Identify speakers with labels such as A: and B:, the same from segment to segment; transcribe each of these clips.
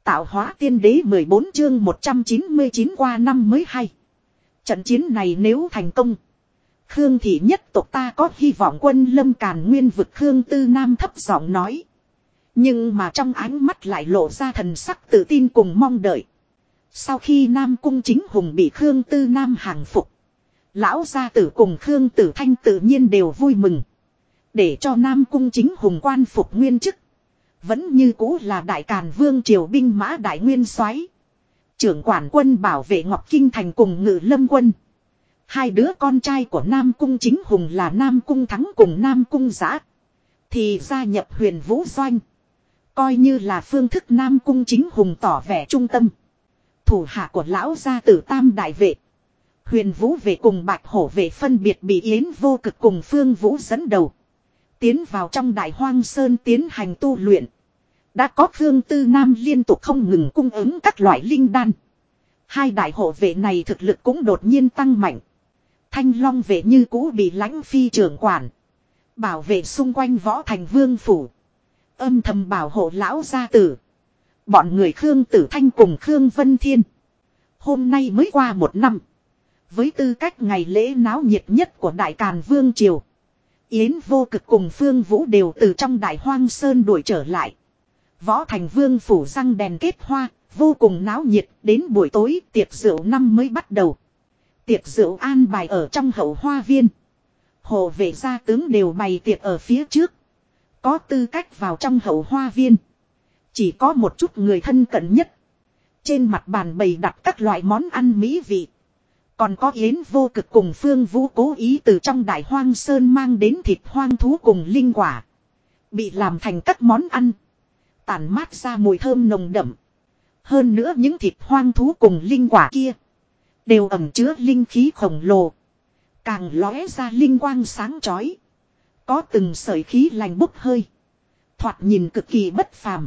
A: Tạo hóa tiên đế 14 chương 199 qua năm mới hay. Trận chiến này nếu thành công, Khương thị nhất tộc ta có hy vọng quân lâm càn nguyên vực. Khương Tư Nam thấp giọng nói. Nhưng mà trong ánh mắt lại lộ ra thần sắc tự tin cùng mong đợi. Sau khi Nam Cung Chính Hùng bị Khương Tư Nam hàng phục, lão gia tử cùng Khương Tử Thanh tự nhiên đều vui mừng. Để cho Nam Cung Chính Hùng quan phục nguyên chức. Vẫn như cũ là Đại Càn Vương triều binh mã đại nguyên soái, trưởng quản quân bảo vệ Ngọc Kinh Thành cùng Ngự Lâm quân. Hai đứa con trai của Nam Cung Chính Hùng là Nam Cung Thắng cùng Nam Cung Giã thì gia nhập Huyền Vũ Doanh, coi như là phương thức Nam Cung Chính Hùng tỏ vẻ trung tâm. Thủ hạ của lão gia tử tam đại vệ, Huyền Vũ vệ cùng Bạch Hổ vệ phân biệt bị Yến Vô Cực cùng Phương Vũ dẫn đầu, tiến vào trong Đại Hoang Sơn tiến hành tu luyện. Đã có Khương Tư Nam liên tục không ngừng cung ứng các loại linh đan. Hai đại hộ vệ này thực lực cũng đột nhiên tăng mạnh. Thanh Long vệ như cũ bị Lãnh Phi trưởng quản, bảo vệ xung quanh Võ Thành Vương phủ, âm thầm bảo hộ lão gia tử. Bọn người Khương Tử Thanh cùng Khương Vân Thiên hôm nay mới qua một năm. Với tư cách ngày lễ náo nhiệt nhất của Đại Càn Vương triều, Yến Vô Cực cùng Phương Vũ đều từ trong Đại Hoang Sơn đuổi trở lại. Võ Thành Vương phủ răng đèn kết hoa, vô cùng náo nhiệt. Đến buổi tối tiệc rượu năm mới bắt đầu. Tiệc rượu an bài ở trong hậu hoa viên. Hộ vệ gia tướng đều bày tiệc ở phía trước. Có tư cách vào trong hậu hoa viên chỉ có một chút người thân cận nhất. Trên mặt bàn bày đặt các loại món ăn mỹ vị. Còn có Yến Vô Cực cùng Phương Vũ cố ý từ trong Đại Hoang Sơn mang đến thịt hoang thú cùng linh quả, bị làm thành các món ăn, tản mát ra mùi thơm nồng đậm. Hơn nữa những thịt hoang thú cùng linh quả kia đều ẩn chứa linh khí khổng lồ, càng lóe ra linh quang sáng chói. Có từng sợi khí lành bốc hơi, thoạt nhìn cực kỳ bất phàm,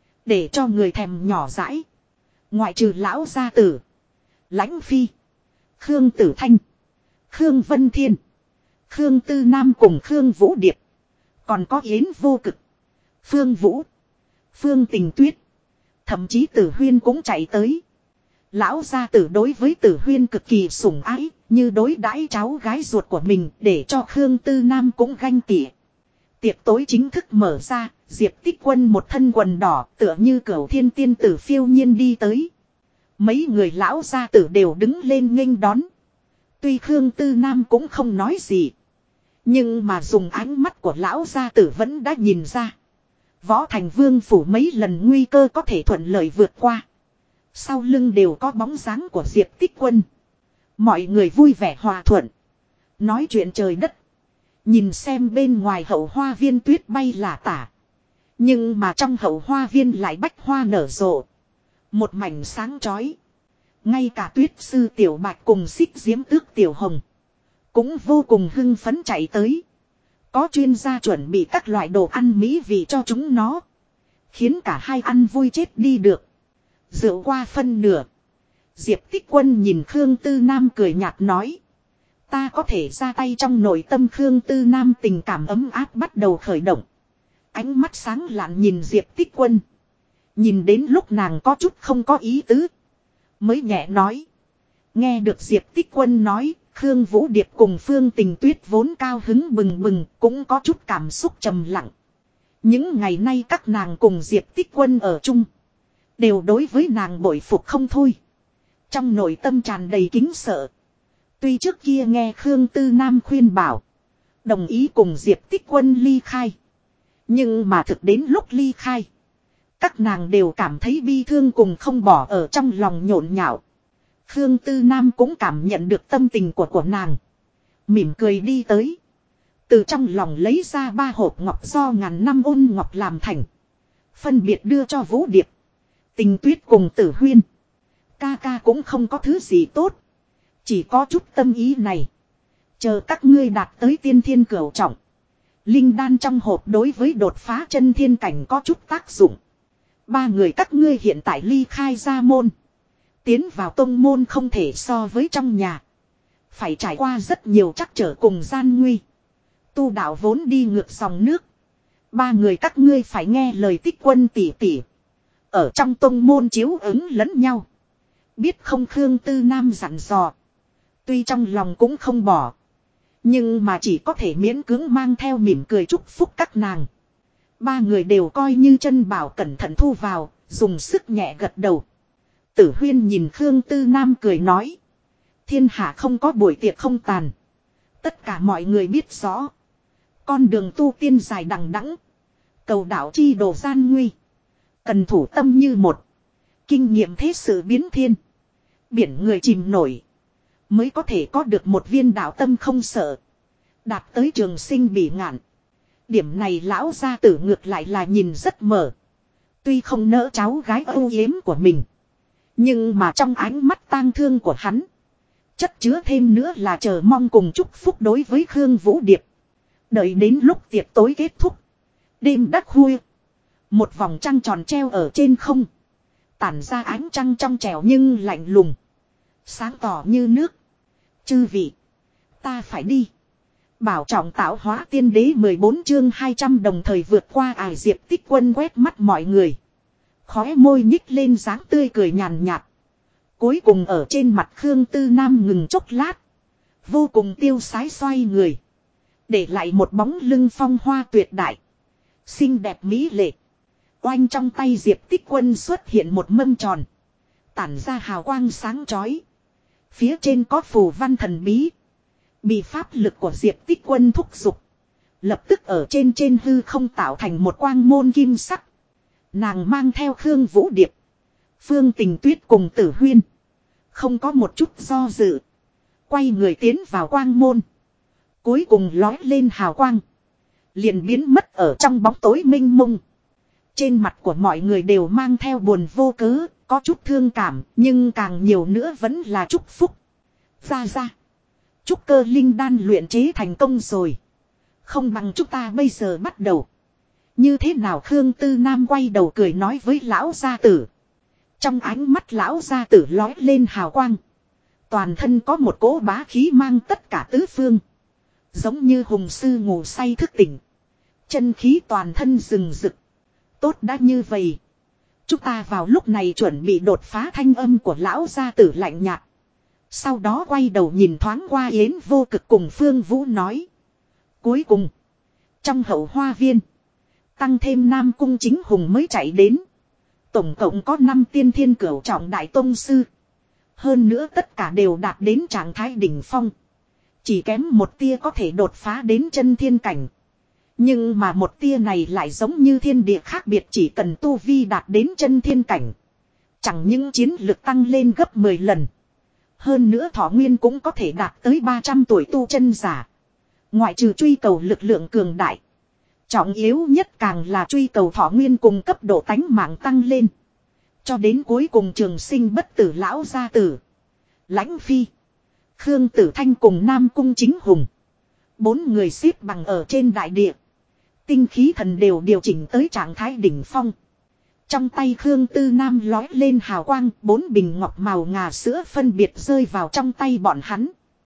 A: để cho người thèm nhỏ dãi. Ngoại trừ lão gia tử, Lãnh Phi, Khương Tử Thanh, Khương Vân Thiên, Khương Tư Nam cùng Khương Vũ Điệp, còn có Yến Vô Cực, Phương Vũ, Phương Tình Tuyết, thậm chí Tử Huyên cũng chạy tới. Lão gia tử đối với Tử Huyên cực kỳ sủng ái, như đối đãi cháu gái ruột của mình, để cho Khương Tư Nam cũng ganh tị. Tiệc tối chính thức mở ra, Diệp Tích Quân một thân quần đỏ tựa như Cửu Thiên tiên tử phiêu nhiên đi tới. Mấy người lão gia tử đều đứng lên nghênh đón. Tuy Khương Tư Nam cũng không nói gì, nhưng mà dùng ánh mắt của lão gia tử vẫn đã nhìn ra. Võ Thành Vương phủ mấy lần nguy cơ có thể thuận lợi vượt qua, sau lưng đều có bóng dáng của Diệp Tích Quân. Mọi người vui vẻ hòa thuận, nói chuyện trời đất. Nhìn xem bên ngoài hậu hoa viên tuyết bay lả tả, nhưng mà trong hậu hoa viên lại bách hoa nở rộ, một mảnh sáng chói. Ngay cả Tuyết Sư Tiểu Bạch cùng Xích Diễm Tước Tiểu Hồng cũng vô cùng hưng phấn chạy tới. Có chuyên gia chuẩn bị các loại đồ ăn mỹ vị cho chúng nó, khiến cả hai ăn vui chết đi được. Rượu qua phân nửa, Diệp Tích Quân nhìn Khương Tư Nam cười nhạt nói. Ta có thể ra tay. Trong nội tâm Khương Tư Nam tình cảm ấm áp bắt đầu khởi động. Ánh mắt sáng lạn nhìn Diệp Tích Quân. Nhìn đến lúc nàng có chút không có ý tứ, mới nhẹ nói. Nghe được Diệp Tích Quân nói, Khương Vũ Điệp cùng Phương Tình Tuyết vốn cao hứng bừng bừng, cũng có chút cảm xúc trầm lặng. Những ngày nay các nàng cùng Diệp Tích Quân ở chung, đều đối với nàng bội phục không thôi. Trong nội tâm tràn đầy kính sợ. Tuy trước kia nghe Khương Tư Nam khuyên bảo, đồng ý cùng Diệp Tích Quân ly khai, nhưng mà thực đến lúc ly khai, các nàng đều cảm thấy bi thương cùng không bỏ ở trong lòng nhộn nhạo. Khương Tư Nam cũng cảm nhận được tâm tình của nàng, mỉm cười đi tới, từ trong lòng lấy ra 3 hộp ngọc do ngàn năm ôn ngọc làm thành, phân biệt đưa cho Vũ Điệp, Tình Tuyết cùng Tử Huyên. Ca ca cũng không có thứ gì tốt, chỉ có chút tâm ý này. Chờ các ngươi đạt tới tiên thiên cửu trọng, linh đan trong hộp đối với đột phá chân thiên cảnh có chút tác dụng. 3 người các ngươi hiện tại ly khai ra môn, tiến vào tông môn không thể so với trong nhà, phải trải qua rất nhiều trắc trở cùng gian nguy. Tu đạo vốn đi ngược dòng nước, 3 người các ngươi phải nghe lời Tích Quân tỷ tỷ. Ở trong tông môn chiếu ứng lẫn nhau. Biết không Khương Tư Nam dặn dò. Tuy trong lòng cũng không bỏ. Nhưng mà chỉ có thể miễn cưỡng mang theo mỉm cười chúc phúc các nàng. Ba người đều coi như chân bảo cẩn thận thu vào, dùng sức nhẹ gật đầu. Tử Huyên nhìn Khương Tư Nam cười nói. Thiên hạ không có buổi tiệc không tàn. Tất cả mọi người biết rõ. Con đường tu tiên dài đằng đẵng, cầu đạo chi đồ gian nguy. Cần thủ tâm như một. Kinh nghiệm thế sự biến thiên. Biển người chìm nổi. Mới có thể có được một viên đạo tâm không sợ. Đạt tới trường sinh bỉ ngạn. Điểm này lão gia tử ngược lại là nhìn rất mở. Tuy không nỡ cháu gái âu yếm của mình. Nhưng mà trong ánh mắt tang thương của hắn. Chất chứa thêm nữa là chờ mong cùng chúc phúc đối với Khương Vũ Điệp. Đợi đến lúc tiệc tối kết thúc. Đêm đắc khuya. Một vòng trăng tròn treo ở trên không. Tản ra ánh trăng trong trẻo nhưng lạnh lùng. Sáng tỏ như nước. Chư vị. Ta phải đi. Bảo trọng tạo hóa tiên đế 14 chương 200 đồng thời vượt qua ải Diệp Tích Quân quét mắt mọi người. Khóe môi nhích lên dáng tươi cười nhàn nhạt. Cuối cùng ở trên mặt Khương Tư Nam ngừng chốc lát. Vô cùng tiêu sái xoay người. Để lại một bóng lưng phong hoa tuyệt đại. Xinh đẹp mỹ lệ. Oanh trong tay Diệp Tích Quân xuất hiện một mâm tròn. Tản ra hào quang sáng chói. Phía trên có phù văn thần bí. Bị pháp lực của Diệp Tích Quân thúc giục. Lập tức ở trên hư không tạo thành một quang môn kim sắc. Nàng mang theo Khương Vũ Điệp. Phương Tình Tuyết cùng Tử Huyên. Không có một chút do dự. Quay người tiến vào quang môn. Cuối cùng lói lên hào quang. Liền biến mất ở trong bóng tối mênh mông. Trên mặt của mọi người đều mang theo buồn vô cớ. Có chút thương cảm. Nhưng càng nhiều nữa vẫn là chúc phúc. Ra. Trúc cơ linh đan luyện chế thành công rồi. Không bằng chúng ta bây giờ bắt đầu. Như thế nào Khương Tư Nam quay đầu cười nói với lão gia tử. Trong ánh mắt lão gia tử lói lên hào quang. Toàn thân có một cỗ bá khí mang tất cả tứ phương. Giống như hùng sư ngủ say thức tỉnh. Chân khí toàn thân rừng rực. Tốt đã như vậy. Chúng ta vào lúc này chuẩn bị đột phá thanh âm của lão gia tử lạnh nhạt. Sau đó quay đầu nhìn thoáng qua Yến Vô Cực cùng Phương Vũ nói. Cuối cùng. Trong hậu hoa viên. Tăng thêm Nam Cung Chính Hùng mới chạy đến. Tổng cộng có 5 tiên thiên cửu trọng đại tông sư. Hơn nữa tất cả đều đạt đến trạng thái đỉnh phong. Chỉ kém một tia có thể đột phá đến chân thiên cảnh. Nhưng mà một tia này lại giống như thiên địa khác biệt, chỉ cần tu vi đạt đến chân thiên cảnh. Chẳng những chiến lực tăng lên gấp 10 lần. Hơn nữa thọ nguyên cũng có thể đạt tới 300 tuổi tu chân giả. Ngoại trừ truy cầu lực lượng cường đại. Trọng yếu nhất càng là truy cầu thọ nguyên cùng cấp độ tánh mạng tăng lên. Cho đến cuối cùng trường sinh bất tử lão gia tử. Lãnh Phi. Khương Tử Thanh cùng Nam Cung Chính Hùng. 4 người xếp bằng ở trên đại địa. Tinh khí thần đều điều chỉnh tới trạng thái đỉnh phong. Trong tay Khương Tư Nam lói lên hào quang, 4 bình ngọc màu ngà sữa phân biệt rơi vào trong tay bọn hắn.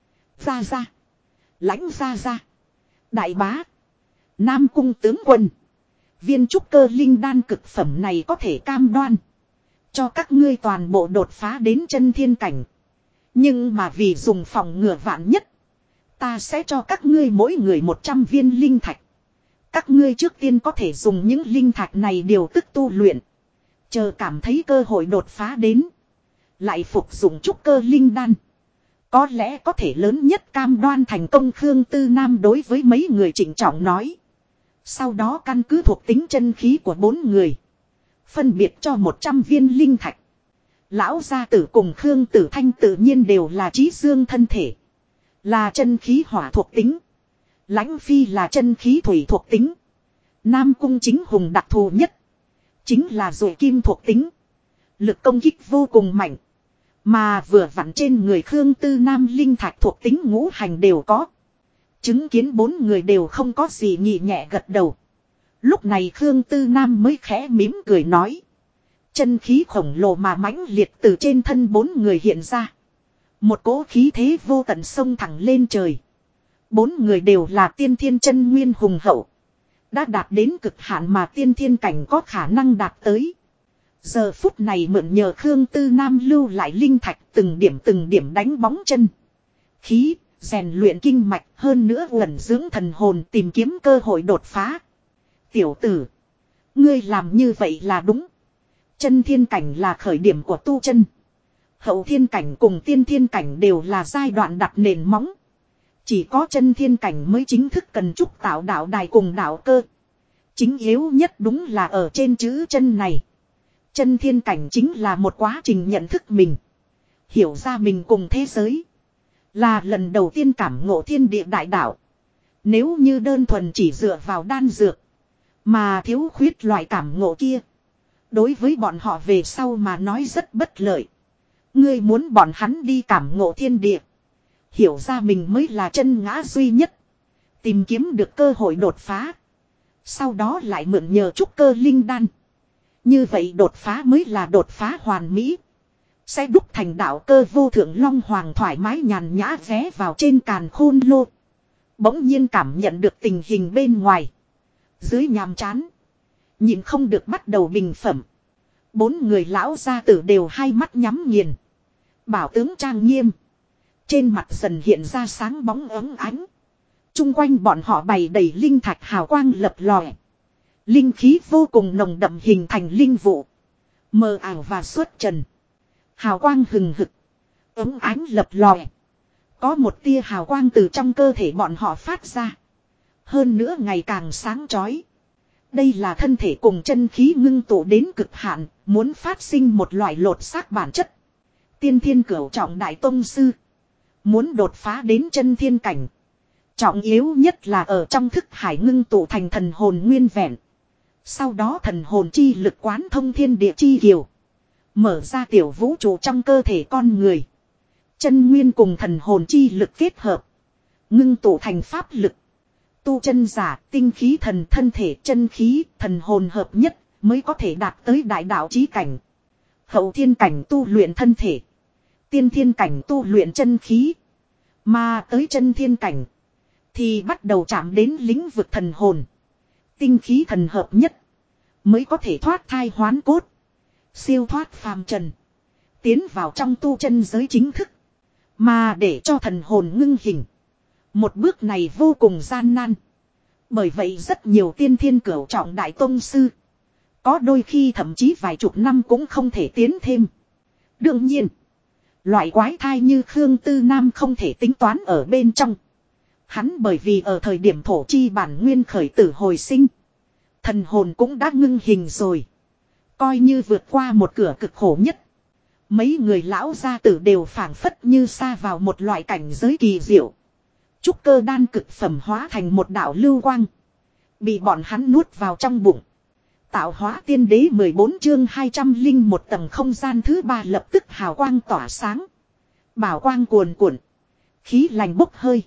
A: Ra. Lãnh ra. Đại bá. Nam Cung tướng quân. Viên trúc cơ linh đan cực phẩm này có thể cam đoan. Cho các ngươi toàn bộ đột phá đến chân thiên cảnh. Nhưng mà vì dùng phòng ngừa vạn nhất. Ta sẽ cho các ngươi mỗi người 100 viên linh thạch. Các ngươi trước tiên có thể dùng những linh thạch này điều tức tu luyện. Chờ cảm thấy cơ hội đột phá đến. Lại phục dụng trúc cơ linh đan. Có lẽ có thể lớn nhất cam đoan thành công. Khương Tư Nam đối với mấy người trịnh trọng nói. Sau đó căn cứ thuộc tính chân khí của 4 người. Phân biệt cho 100 viên linh thạch. Lão gia tử cùng Khương Tử Thanh tự nhiên đều là trí dương thân thể. Là chân khí hỏa thuộc tính. Lãnh Phi là chân khí thủy thuộc tính. Nam Cung Chính Hùng đặc thù nhất. Chính là dội kim thuộc tính. Lực công kích vô cùng mạnh. Mà vừa vặn trên người Khương Tư Nam linh thạch thuộc tính ngũ hành đều có. Chứng kiến 4 người đều không có gì nhị nhẹ gật đầu. Lúc này Khương Tư Nam mới khẽ mỉm cười nói. Chân khí khổng lồ mà mãnh liệt từ trên thân 4 người hiện ra. Một cỗ khí thế vô tận sông thẳng lên trời. 4 người đều là tiên thiên chân nguyên hùng hậu. Đã đạt đến cực hạn mà tiên thiên cảnh có khả năng đạt tới. Giờ phút này mượn nhờ Khương Tư Nam lưu lại linh thạch từng điểm đánh bóng chân. Khí, rèn luyện kinh mạch hơn nữa ẩn dưỡng thần hồn tìm kiếm cơ hội đột phá. Tiểu tử, ngươi làm như vậy là đúng. Chân thiên cảnh là khởi điểm của tu chân. Hậu thiên cảnh cùng tiên thiên cảnh đều là giai đoạn đặt nền móng. Chỉ có chân thiên cảnh mới chính thức cần trúc tạo đạo đài cùng đạo cơ. Chính yếu nhất đúng là ở trên chữ chân này. Chân thiên cảnh chính là một quá trình nhận thức mình. Hiểu ra mình cùng thế giới. Là lần đầu tiên cảm ngộ thiên địa đại đạo. Nếu như đơn thuần chỉ dựa vào đan dược. Mà thiếu khuyết loại cảm ngộ kia. Đối với bọn họ về sau mà nói rất bất lợi. Ngươi muốn bọn hắn đi cảm ngộ thiên địa. Hiểu ra mình mới là chân ngã duy nhất. Tìm kiếm được cơ hội đột phá. Sau đó lại mượn nhờ trúc cơ linh đan. Như vậy đột phá mới là đột phá hoàn mỹ. Sẽ đúc thành đạo cơ vô thượng long hoàng thoải mái nhàn nhã ghé vào trên càn khôn lô. Bỗng nhiên cảm nhận được tình hình bên ngoài. Dưới nhàm chán. Nhìn không được bắt đầu bình phẩm. 4 người lão gia tử đều hai mắt nhắm nghiền. Bảo tướng trang nghiêm. Trên mặt dần hiện ra sáng bóng ấm ánh. Trung quanh bọn họ bày đầy linh thạch hào quang lập lòe. Linh khí vô cùng nồng đậm hình thành linh vụ. Mờ ảo và xuất trần. Hào quang hừng hực. Ấm ánh lập lòe. Có một tia hào quang từ trong cơ thể bọn họ phát ra. Hơn nữa ngày càng sáng chói. Đây là thân thể cùng chân khí ngưng tụ đến cực hạn. Muốn phát sinh một loại lột xác bản chất. Tiên thiên cửu trọng đại tông sư. Muốn đột phá đến chân thiên cảnh. Trọng yếu nhất là ở trong thức hải ngưng tụ thành thần hồn nguyên vẹn. Sau đó thần hồn chi lực quán thông thiên địa chi kiều. Mở ra tiểu vũ trụ trong cơ thể con người. Chân nguyên cùng thần hồn chi lực kết hợp. Ngưng tụ thành pháp lực. Tu chân giả, tinh khí thần thân thể chân khí, thần hồn hợp nhất mới có thể đạt tới đại đạo chí cảnh. Hậu thiên cảnh tu luyện thân thể. Tiên thiên cảnh tu luyện chân khí. Mà tới chân thiên cảnh. Thì bắt đầu chạm đến lĩnh vực thần hồn. Tinh khí thần hợp nhất. Mới có thể thoát thai hoán cốt. Siêu thoát phàm trần. Tiến vào trong tu chân giới chính thức. Mà để cho thần hồn ngưng hình. Một bước này vô cùng gian nan. Bởi vậy rất nhiều tiên thiên cửu trọng đại tông sư. Có đôi khi thậm chí vài chục năm cũng không thể tiến thêm. Đương nhiên. Loại quái thai như Khương Tư Nam không thể tính toán ở bên trong. Hắn bởi vì ở thời điểm thổ chi bản nguyên khởi tử hồi sinh. Thần hồn cũng đã ngưng hình rồi. Coi như vượt qua một cửa cực khổ nhất. Mấy người lão gia tử đều phảng phất như xa vào một loại cảnh giới kỳ diệu. Trúc cơ đan cực phẩm hóa thành một đạo lưu quang. Bị bọn hắn nuốt vào trong bụng. Tạo hóa tiên đế 14 chương 201 tầng không gian thứ 3 lập tức hào quang tỏa sáng. Bảo quang cuồn cuộn. Khí lành bốc hơi.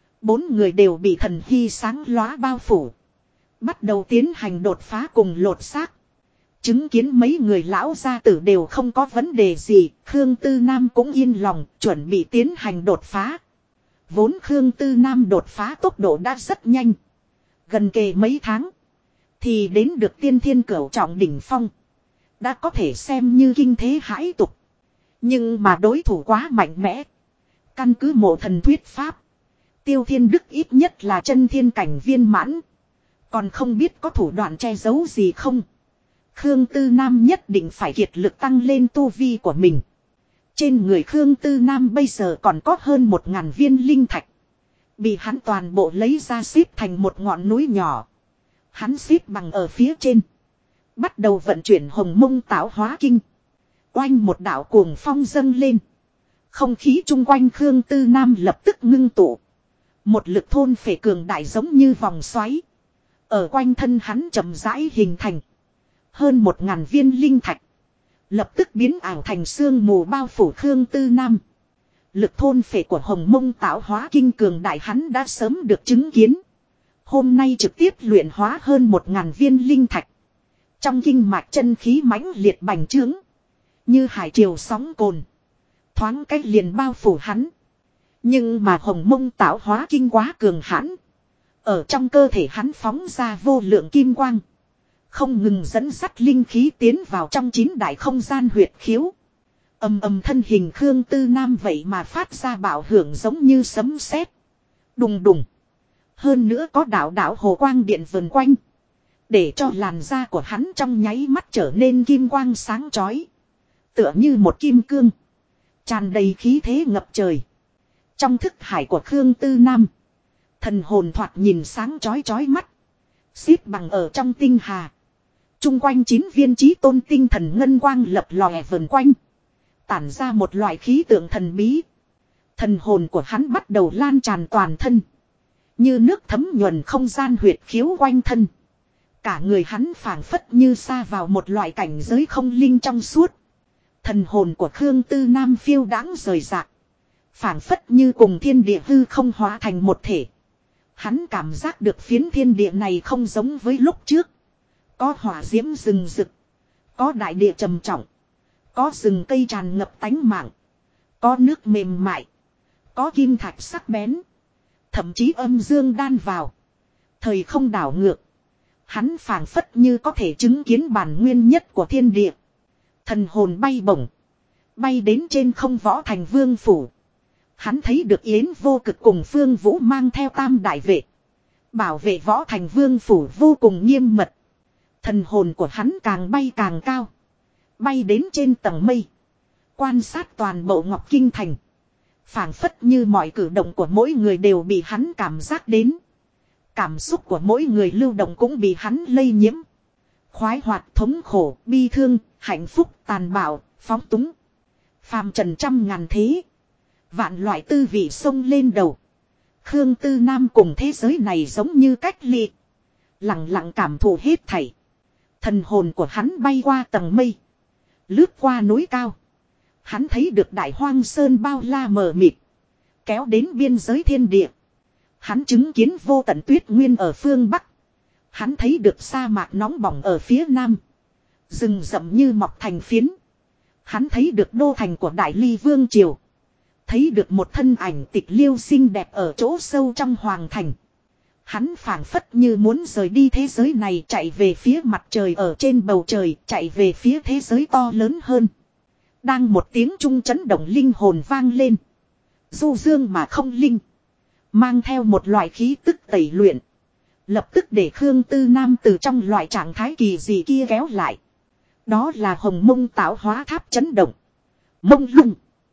A: 4 người đều bị thần hy sáng lóa bao phủ. Bắt đầu tiến hành đột phá cùng lột xác. Chứng kiến mấy người lão gia tử đều không có vấn đề gì. Khương Tư Nam cũng yên lòng chuẩn bị tiến hành đột phá. Vốn Khương Tư Nam đột phá tốc độ đã rất nhanh. Gần kề mấy tháng. Thì đến được tiên thiên cửu trọng đỉnh phong. Đã có thể xem như kinh thế hãi tục. Nhưng mà đối thủ quá mạnh mẽ. Căn cứ mộ thần thuyết pháp. Tiêu Thiên Đức ít nhất là chân thiên cảnh viên mãn. Còn không biết có thủ đoạn che giấu gì không. Khương Tư Nam nhất định phải kiệt lực tăng lên tu vi của mình. Trên người Khương Tư Nam bây giờ còn có hơn 1000 viên linh thạch. Bị hắn toàn bộ lấy ra xếp thành một ngọn núi nhỏ. Hắn xếp bằng ở phía trên. Bắt đầu vận chuyển hồng mông tạo hóa kinh. Oanh một đạo cuồng phong dâng lên. Không khí chung quanh Khương Tư Nam lập tức ngưng tụ. Một lực thôn phệ cường đại giống như vòng xoáy. Ở quanh thân hắn chậm rãi hình thành. Hơn 1000 viên linh thạch. Lập tức biến ảo thành sương mù bao phủ Khương Tư Nam. Lực thôn phệ của hồng mông tạo hóa kinh cường đại hắn đã sớm được chứng kiến. Hôm nay trực tiếp luyện hóa hơn 1000 viên linh thạch. Trong kinh mạch chân khí mãnh liệt bành trướng. Như hải triều sóng cồn. Thoáng cách liền bao phủ hắn. Nhưng mà hồng mông tạo hóa kinh quá cường hãn. Ở trong cơ thể hắn phóng ra vô lượng kim quang. không ngừng dẫn dắt linh khí tiến vào trong 9 đại không gian huyệt khiếu. Ầm ầm, thân hình Khương Tư Nam vậy mà phát ra bạo hưởng giống như sấm sét. Đùng đùng. Hơn nữa có đạo đạo hồ quang điện vần quanh. Để cho làn da của hắn trong nháy mắt trở nên kim quang sáng chói. Tựa như một kim cương. Tràn đầy khí thế ngập trời. Trong thức hải của Khương Tư Nam. Thần hồn thoạt nhìn sáng chói chói mắt. Xếp bằng ở trong tinh hà. Trung quanh 9 viên chí tôn tinh thần ngân quang lập lòe vần quanh. Tản ra một loại khí tượng thần bí. Thần hồn của hắn bắt đầu lan tràn toàn thân. Như nước thấm nhuần không gian huyệt khiếu quanh thân. Cả người hắn phảng phất như sa vào một loại cảnh giới không linh trong suốt. Thần hồn của Khương Tư Nam phiêu đãng rời rạc. Phảng phất như cùng thiên địa hư không hóa thành một thể. Hắn cảm giác được phiến thiên địa này không giống với lúc trước. Có hỏa diễm rừng rực. Có đại địa trầm trọng. Có rừng cây tràn ngập tánh mạng. Có nước mềm mại. Có kim thạch sắc bén. Thậm chí âm dương đan vào. Thời không đảo ngược. Hắn phảng phất như có thể chứng kiến bản nguyên nhất của thiên địa. Thần hồn bay bổng. Bay đến trên không võ thành vương phủ. Hắn thấy được Yến Vô Cực cùng Phương Vũ mang theo tam đại vệ. Bảo vệ võ thành vương phủ vô cùng nghiêm mật. Thần hồn của hắn càng bay càng cao. Bay đến trên tầng mây. Quan sát toàn bộ Ngọc Kinh Thành. Phảng phất như mọi cử động của mỗi người đều bị hắn cảm giác đến. Cảm xúc của mỗi người lưu động cũng bị hắn lây nhiễm. Khoái hoạt, thống khổ, bi thương, hạnh phúc, tàn bạo, phóng túng. Phàm trần trăm ngàn thế. Vạn loại tư vị xông lên đầu. Khương Tư Nam cùng thế giới này giống như cách ly. Lặng lặng cảm thụ hết thảy. Thần hồn của hắn bay qua tầng mây. Lướt qua núi cao. Hắn thấy được đại hoang sơn bao la mờ mịt. Kéo đến biên giới thiên địa. Hắn chứng kiến vô tận tuyết nguyên ở phương Bắc. Hắn thấy được sa mạc nóng bỏng ở phía Nam. Rừng rậm như mọc thành phiến. Hắn thấy được đô thành của Đại Ly Vương Triều. Thấy được một thân ảnh tịch liêu xinh đẹp ở chỗ sâu trong hoàng thành. Hắn phảng phất như muốn rời đi thế giới này, chạy về phía mặt trời ở trên bầu trời, chạy về phía thế giới to lớn hơn. Đang một tiếng trung chấn động linh hồn vang lên. Du dương mà không linh. Mang theo một loại khí tức tẩy luyện. Lập tức để Khương Tư Nam từ trong loại trạng thái kỳ dị kia kéo lại. Đó là hồng mông tạo hóa tháp chấn động. Mông lung.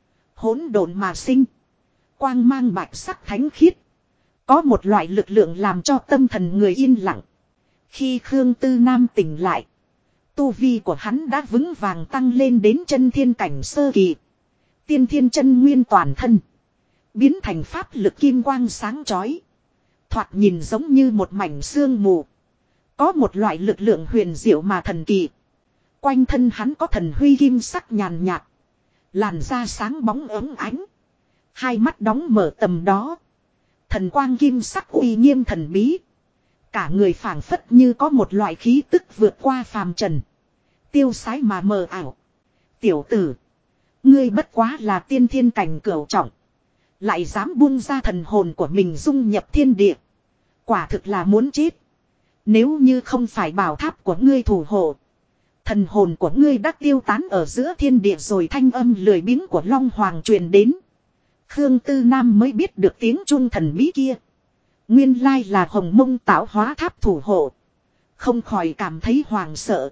A: Hỗn độn mà sinh. Quang mang bạch sắc thánh khiết. Có một loại lực lượng làm cho tâm thần người yên lặng. Khi Khương Tư Nam tỉnh lại. Tu vi của hắn đã vững vàng tăng lên đến chân thiên cảnh sơ kỳ. Tiên thiên chân nguyên toàn thân. Biến thành pháp lực kim quang sáng chói. Thoạt nhìn giống như một mảnh sương mù. Có một loại lực lượng huyền diệu mà thần kỳ. Quanh thân hắn có thần huy kim sắc nhàn nhạt. Làn da sáng bóng ấm ánh. Hai mắt đóng mở tầm đó. Thần quang kim sắc uy nghiêm thần bí. Cả người phảng phất như có một loại khí tức vượt qua phàm trần. Tiêu sái mà mờ ảo. Tiểu tử. Ngươi bất quá là tiên thiên cảnh cửu trọng. Lại dám buông ra thần hồn của mình dung nhập thiên địa. Quả thực là muốn chết. Nếu như không phải bảo tháp của ngươi thủ hộ. Thần hồn của ngươi đã tiêu tán ở giữa thiên địa rồi, thanh âm lười biếng của Long Hoàng truyền đến. Khương Tư Nam mới biết được tiếng chuông thần bí kia. Nguyên lai là hồng mông tạo hóa tháp thủ hộ. Không khỏi cảm thấy hoàng sợ.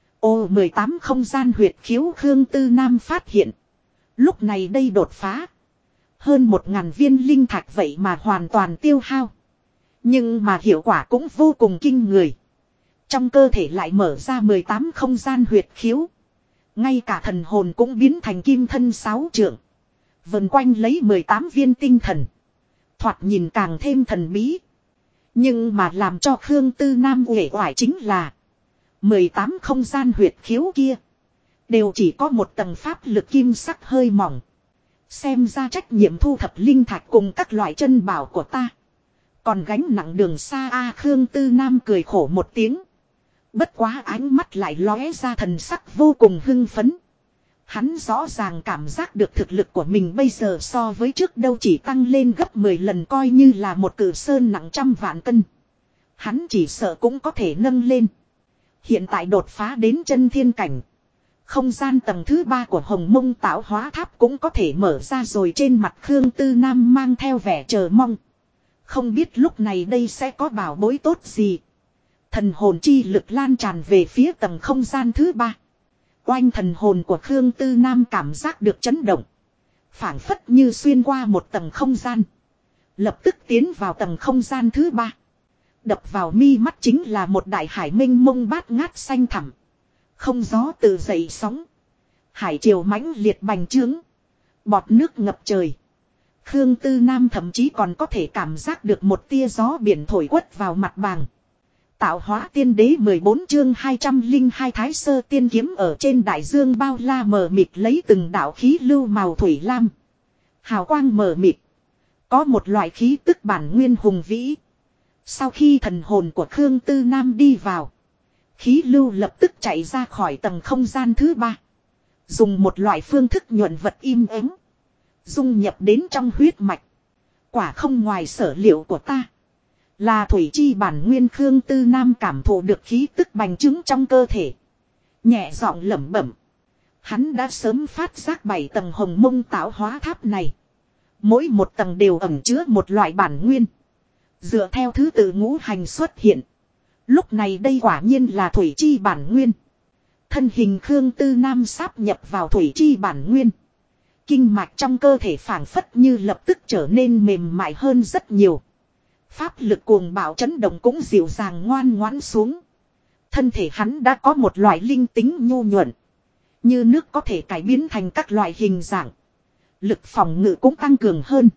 A: Ô 18 không gian huyệt khiếu Khương Tư Nam phát hiện. Lúc này đây đột phá. Hơn 1000 viên linh thạch vậy mà hoàn toàn tiêu hao. Nhưng mà hiệu quả cũng vô cùng kinh người. Trong cơ thể lại mở ra 18 không gian huyệt khiếu. Ngay cả thần hồn cũng biến thành kim thân 6 trượng. Vần quanh lấy 18 viên tinh thần. Thoạt nhìn càng thêm thần bí. Nhưng mà làm cho Khương Tư Nam uể oải chính là 18 không gian huyệt khiếu kia đều chỉ có một tầng pháp lực kim sắc hơi mỏng. Xem ra trách nhiệm thu thập linh thạch cùng các loại chân bảo của ta còn gánh nặng đường xa a. Khương Tư Nam cười khổ một tiếng. Bất quá ánh mắt lại lóe ra thần sắc vô cùng hưng phấn. Hắn rõ ràng cảm giác được thực lực của mình bây giờ so với trước đâu chỉ tăng lên gấp 10 lần, coi như là một cử sơn nặng trăm vạn cân. Hắn chỉ sợ cũng có thể nâng lên. Hiện tại đột phá đến chân thiên cảnh. Không gian tầng thứ 3 của Hồng Mông Tạo Hóa Tháp cũng có thể mở ra rồi, trên mặt Khương Tư Nam mang theo vẻ chờ mong. Không biết lúc này đây sẽ có bảo bối tốt gì. Thần hồn chi lực lan tràn về phía tầng không gian thứ 3. Oanh, thần hồn của Khương Tư Nam cảm giác được chấn động. Phảng phất như xuyên qua một tầng không gian. Lập tức tiến vào tầng không gian thứ 3. Đập vào mi mắt chính là một đại hải mênh mông bát ngát xanh thẳm. Không gió từ dậy sóng. Hải triều mãnh liệt bành trướng. Bọt nước ngập trời. Khương Tư Nam thậm chí còn có thể cảm giác được một tia gió biển thổi quất vào mặt bàng. Tạo hóa tiên đế 14 chương 202 Thái Sơ tiên kiếm ở trên đại dương bao la mờ mịt lấy từng đạo khí lưu màu thủy lam. Hào quang mờ mịt. Có một loại khí tức bản nguyên hùng vĩ. Sau khi thần hồn của Khương Tư Nam đi vào, khí lưu lập tức chạy ra khỏi tầng không gian thứ 3. Dùng một loại phương thức nhuận vật im ắng, dung nhập đến trong huyết mạch. Quả không ngoài sở liệu của ta. Là thủy chi bản nguyên. Khương Tư Nam cảm thụ được khí tức bành trướng trong cơ thể. Nhẹ giọng lẩm bẩm. Hắn đã sớm phát giác 7 tầng Hồng Mông Tạo Hóa Tháp này. Mỗi một tầng đều ẩn chứa một loại bản nguyên. Dựa theo thứ tự ngũ hành xuất hiện. Lúc này đây quả nhiên là thủy chi bản nguyên. Thân hình Khương Tư Nam sáp nhập vào thủy chi bản nguyên. Kinh mạch trong cơ thể phảng phất như lập tức trở nên mềm mại hơn rất nhiều. Pháp lực cuồng bạo chấn động cũng dịu dàng ngoan ngoãn xuống. Thân thể hắn đã có một loại linh tính nhu nhuận. Như nước có thể cải biến thành các loại hình dạng. Lực phòng ngự cũng tăng cường hơn.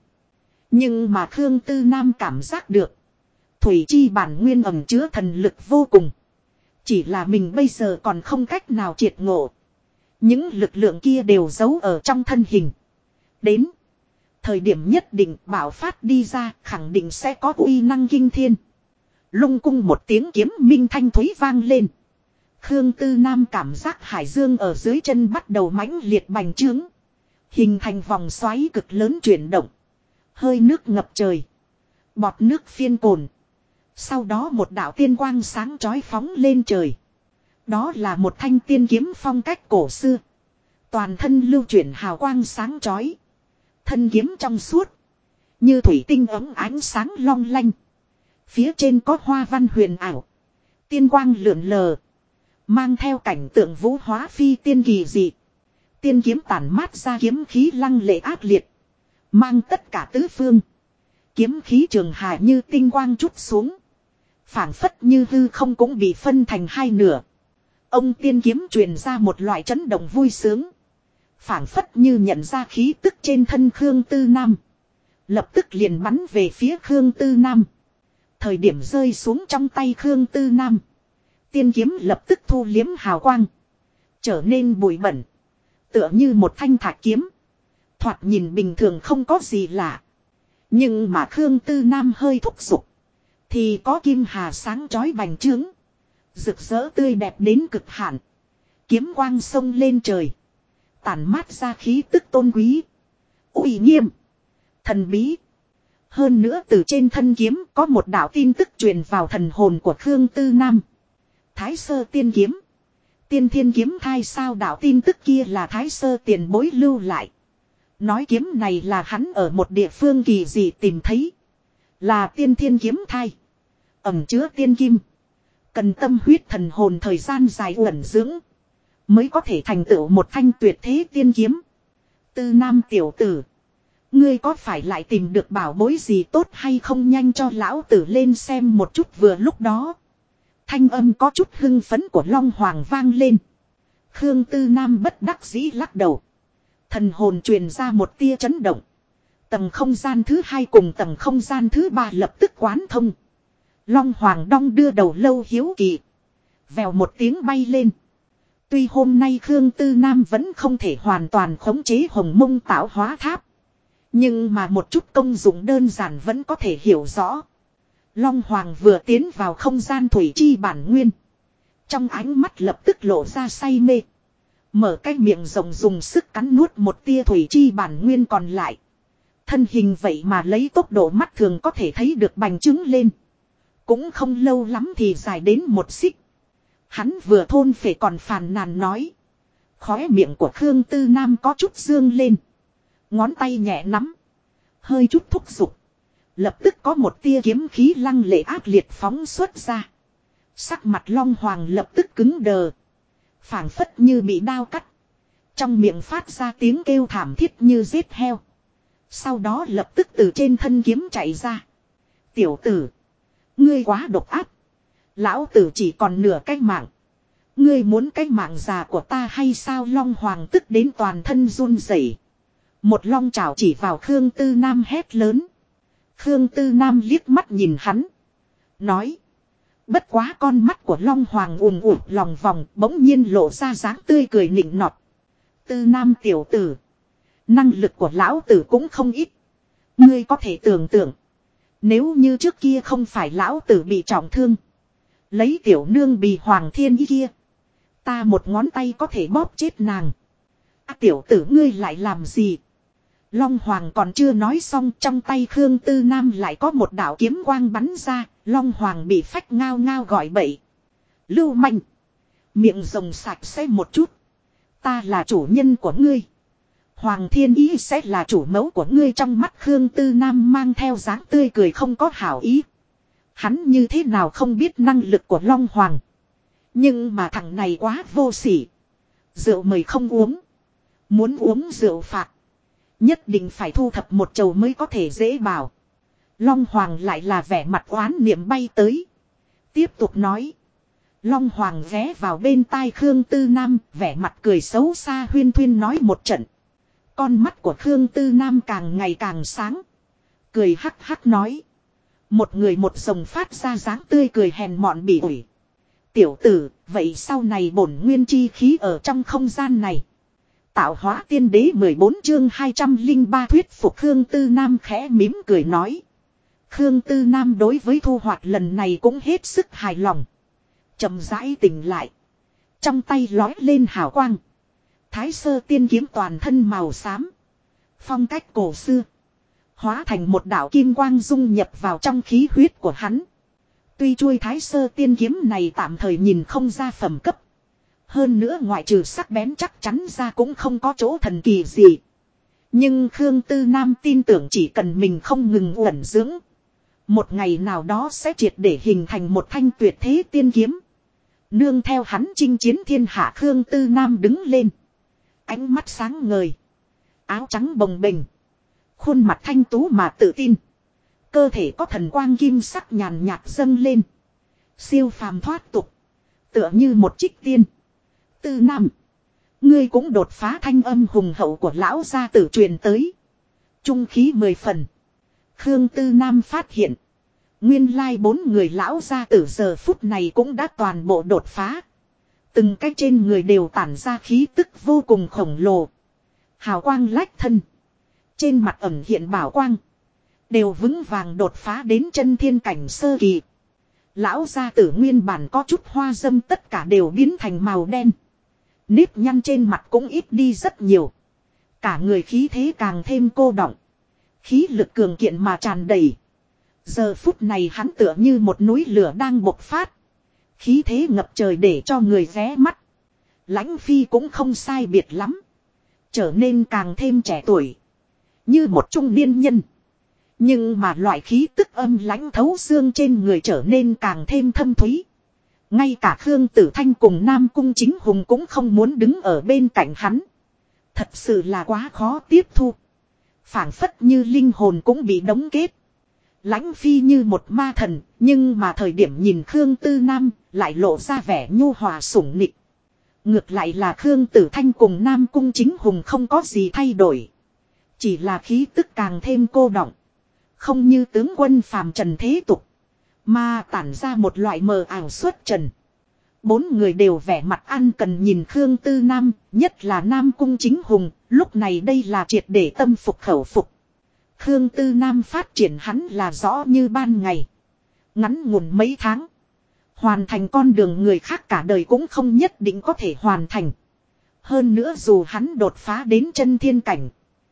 A: Nhưng mà Khương Tư Nam cảm giác được. Thủy chi bản nguyên ẩn chứa thần lực vô cùng. Chỉ là mình bây giờ còn không cách nào triệt ngộ. Những lực lượng kia đều giấu ở trong thân hình. Đến thời điểm nhất định bạo phát đi ra, khẳng định sẽ có uy năng kinh thiên. Lung cung một tiếng kiếm minh thanh thúy vang lên. Khương Tư Nam cảm giác hải dương ở dưới chân bắt đầu mãnh liệt bành trướng. Hình thành vòng xoáy cực lớn chuyển động. Hơi nước ngập trời. Bọt nước phiên cồn. Sau đó một đạo tiên quang sáng chói phóng lên trời. Đó là một thanh tiên kiếm phong cách cổ xưa. Toàn thân lưu chuyển hào quang sáng chói. Thân kiếm trong suốt. Như thủy tinh ấm ánh sáng long lanh. Phía trên có hoa văn huyền ảo. Tiên quang lượn lờ. Mang theo cảnh tượng vũ hóa phi tiên kỳ dị. Tiên kiếm tản mát ra kiếm khí lăng lệ ác liệt. Mang tất cả tứ phương. Kiếm khí trường hà như tinh quang trút xuống. Phảng phất như hư không cũng bị phân thành hai nửa. Ông tiên kiếm truyền ra một loại chấn động vui sướng. Phảng phất như nhận ra khí tức trên thân Khương Tư Nam. Lập tức liền bắn về phía Khương Tư Nam. Thời điểm rơi xuống trong tay Khương Tư Nam. Tiên kiếm lập tức thu liếm hào quang. Trở nên bụi bẩn. Tựa như một thanh thạch kiếm. Thoạt nhìn bình thường không có gì lạ. Nhưng mà Khương Tư Nam hơi thúc giục. Thì có kim hà sáng chói bành trướng. Rực rỡ tươi đẹp đến cực hạn. Kiếm quang sông lên trời. Tản mát ra khí tức tôn quý. Uy nghiêm. Thần bí. Hơn nữa từ trên thân kiếm có một đạo tin tức truyền vào thần hồn của Khương Tư Nam. Thái Sơ tiên kiếm. Tiên thiên kiếm thai sao, đạo tin tức kia là Thái Sơ tiền bối lưu lại. Nói kiếm này là hắn ở một địa phương kỳ dị tìm thấy. Là tiên thiên kiếm thai. Ẩm chứa tiên kim. Cần tâm huyết thần hồn thời gian dài uẩn dưỡng. Mới có thể thành tựu một thanh tuyệt thế tiên kiếm. Tư Nam tiểu tử. Ngươi có phải lại tìm được bảo bối gì tốt hay không, nhanh cho lão tử lên xem một chút. Vừa lúc đó. Thanh âm có chút hưng phấn của Long Hoàng vang lên. Khương Tư Nam bất đắc dĩ lắc đầu. Thần hồn truyền ra một tia chấn động. Tầng không gian thứ 2 cùng tầng không gian thứ 3 lập tức quán thông. Long Hoàng đong đưa đầu lâu hiếu kỳ. Vèo một tiếng bay lên. Tuy hôm nay Khương Tư Nam vẫn không thể hoàn toàn khống chế Hồng Mông Tạo Hóa Tháp. Nhưng mà một chút công dụng đơn giản vẫn có thể hiểu rõ. Long Hoàng vừa tiến vào không gian thủy chi bản nguyên. Trong ánh mắt lập tức lộ ra say mê. Mở cái miệng rộng dùng sức cắn nuốt một tia thủy chi bản nguyên còn lại. Thân hình vậy mà lấy tốc độ mắt thường có thể thấy được bành trướng lên. Cũng không lâu lắm thì dài đến một xích. Hắn vừa thôn phệ còn phàn nàn nói. Khóe miệng của Khương Tư Nam có chút dương lên. Ngón tay nhẹ nắm. Hơi chút thúc giục. Lập tức có một tia kiếm khí lăng lệ ác liệt phóng xuất ra. Sắc mặt Long Hoàng lập tức cứng đờ. Phảng phất như bị đao cắt. Trong miệng phát ra tiếng kêu thảm thiết như giết heo. Sau đó lập tức từ trên thân kiếm chạy ra. Tiểu tử. Ngươi quá độc ác. Lão tử chỉ còn nửa cái mạng. Ngươi muốn cái mạng già của ta hay sao? Long Hoàng tức đến toàn thân run rẩy. Một long chảo chỉ vào Khương Tư Nam hét lớn. Khương Tư Nam liếc mắt nhìn hắn. Nói. Bất quá con mắt của Long Hoàng ùm ùm lòng vòng bỗng nhiên lộ ra dáng tươi cười nịnh nọt. Tư Nam tiểu tử. Năng lực của lão tử cũng không ít. Ngươi có thể tưởng tượng. Nếu như trước kia không phải lão tử bị trọng thương. Lấy tiểu nương bì hoàng thiên ý kia. Ta một ngón tay có thể bóp chết nàng. Tiểu tử ngươi lại làm gì? Long Hoàng còn chưa nói xong, trong tay Khương Tư Nam lại có một đạo kiếm quang bắn ra. Long Hoàng bị phách ngao ngao gọi bậy. Lưu manh. Miệng rồng sạch sẽ một chút. Ta là chủ nhân của ngươi. Hoàng thiên ý sẽ là chủ mẫu của ngươi. Trong mắt Khương Tư Nam mang theo dáng tươi cười không có hảo ý. Hắn như thế nào không biết năng lực của Long Hoàng. Nhưng mà thằng này quá vô sỉ. Rượu mời không uống. Muốn uống rượu phạt. Nhất định phải thu thập một chầu mới có thể dễ bảo. Long Hoàng lại là vẻ mặt oán niệm bay tới. Tiếp tục nói. Long Hoàng ghé vào bên tai Khương Tư Nam. Vẻ mặt cười xấu xa huyên thuyên nói một trận. Con mắt của Khương Tư Nam càng ngày càng sáng. Cười hắc hắc nói. Một người một rồng phát ra dáng tươi cười hèn mọn bỉ ủi. Tiểu tử, vậy sau này bổn nguyên chi khí ở trong không gian này. Tạo hóa tiên đế 14 chương 203 thuyết phục Khương Tư Nam khẽ mím cười nói. Khương Tư Nam đối với thu hoạch lần này cũng hết sức hài lòng. Chậm rãi tỉnh lại. Trong tay lói lên hào quang. Thái sơ tiên kiếm toàn thân màu xám. Phong cách cổ xưa. Hóa thành một đạo kim quang dung nhập vào trong khí huyết của hắn. Tuy chuôi thái sơ tiên kiếm này tạm thời nhìn không ra phẩm cấp. Hơn nữa ngoại trừ sắc bén chắc chắn ra cũng không có chỗ thần kỳ gì. Nhưng Khương Tư Nam tin tưởng chỉ cần mình không ngừng uẩn dưỡng. Một ngày nào đó sẽ triệt để hình thành một thanh tuyệt thế tiên kiếm. Nương theo hắn chinh chiến thiên hạ. Khương Tư Nam đứng lên. Ánh mắt sáng ngời. Áo trắng bồng bềnh. Khuôn mặt thanh tú mà tự tin. Cơ thể có thần quang kim sắc nhàn nhạt dâng lên. Siêu phàm thoát tục. Tựa như một trích tiên. Tư Nam. Ngươi cũng đột phá. Thanh âm hùng hậu của lão gia tử truyền tới. Trung khí 10 phần. Khương Tư Nam phát hiện. Nguyên lai 4 người lão gia tử giờ phút này cũng đã toàn bộ đột phá. Từng cái trên người đều tản ra khí tức vô cùng khổng lồ. Hào quang lách thân. Trên mặt ẩn hiện bảo quang. Đều vững vàng đột phá đến chân thiên cảnh sơ kỳ. Lão gia tử nguyên bản có chút hoa dâm tất cả đều biến thành màu đen. Nếp nhăn trên mặt cũng ít đi rất nhiều. Cả người khí thế càng thêm cô đọng. Khí lực cường kiện mà tràn đầy. Giờ phút này hắn tựa như một núi lửa đang bộc phát. Khí thế ngập trời để cho người ghé mắt. Lãnh Phi cũng không sai biệt lắm. Trở nên càng thêm trẻ tuổi. Như một trung niên nhân. Nhưng mà loại khí tức âm lãnh thấu xương trên người trở nên càng thêm thâm thúy. Ngay cả Khương Tử Thanh cùng Nam Cung Chính Hùng cũng không muốn đứng ở bên cạnh hắn. Thật sự là quá khó tiếp thu. Phảng phất như linh hồn cũng bị đóng kết. Lãnh Phi như một ma thần, nhưng mà thời điểm nhìn Khương Tư Nam lại lộ ra vẻ nhu hòa sủng nịch. Ngược lại là Khương Tử Thanh cùng Nam Cung Chính Hùng không có gì thay đổi. Chỉ là khí tức càng thêm cô đọng. Không như tướng quân phàm trần thế tục. Mà tản ra một loại mờ ảo xuất trần. 4 người đều vẻ mặt ăn cần nhìn Khương Tư Nam. Nhất là Nam Cung Chính Hùng. Lúc này đây là triệt để tâm phục khẩu phục. Khương Tư Nam phát triển hắn là rõ như ban ngày. Ngắn ngủn mấy tháng. Hoàn thành con đường người khác cả đời cũng không nhất định có thể hoàn thành. Hơn nữa dù hắn đột phá đến chân thiên cảnh.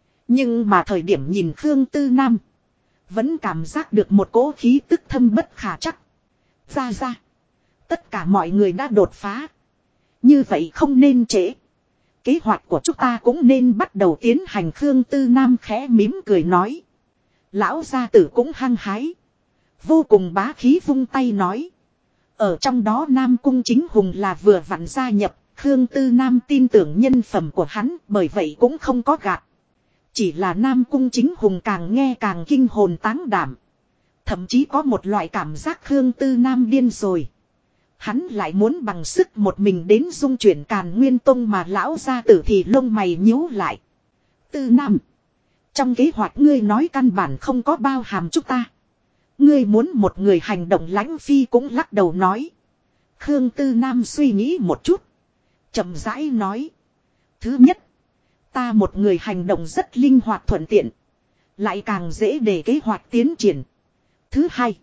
A: Nhưng mà thời điểm nhìn Khương Tư Nam. Vẫn cảm giác được một cỗ khí tức thâm bất khả chắc. Ra. Tất cả mọi người đã đột phá. Như vậy không nên trễ. Kế hoạch của chúng ta cũng nên bắt đầu tiến hành. Khương Tư Nam khẽ mím cười nói. Lão gia tử cũng hăng hái. Vô cùng bá khí vung tay nói. Ở trong đó Nam Cung Chính Hùng là vừa vặn gia nhập. Khương Tư Nam tin tưởng nhân phẩm của hắn, bởi vậy cũng không có gạt. Chỉ là Nam Cung Chính Hùng càng nghe càng kinh hồn táng đảm. Thậm chí có một loại cảm giác Khương Tư Nam điên rồi. Hắn lại muốn bằng sức một mình đến dung chuyển Càn Nguyên Tông, mà lão gia tử thì lông mày nhíu lại. Tư Nam, trong kế hoạch ngươi nói căn bản không có bao hàm chúng ta. Ngươi muốn một người hành động. Lãnh Phi cũng lắc đầu nói. Khương Tư Nam suy nghĩ một chút, chậm rãi nói. Thứ nhất, ta một người hành động rất linh hoạt thuận tiện, lại càng dễ để kế hoạch tiến triển. Thứ hai,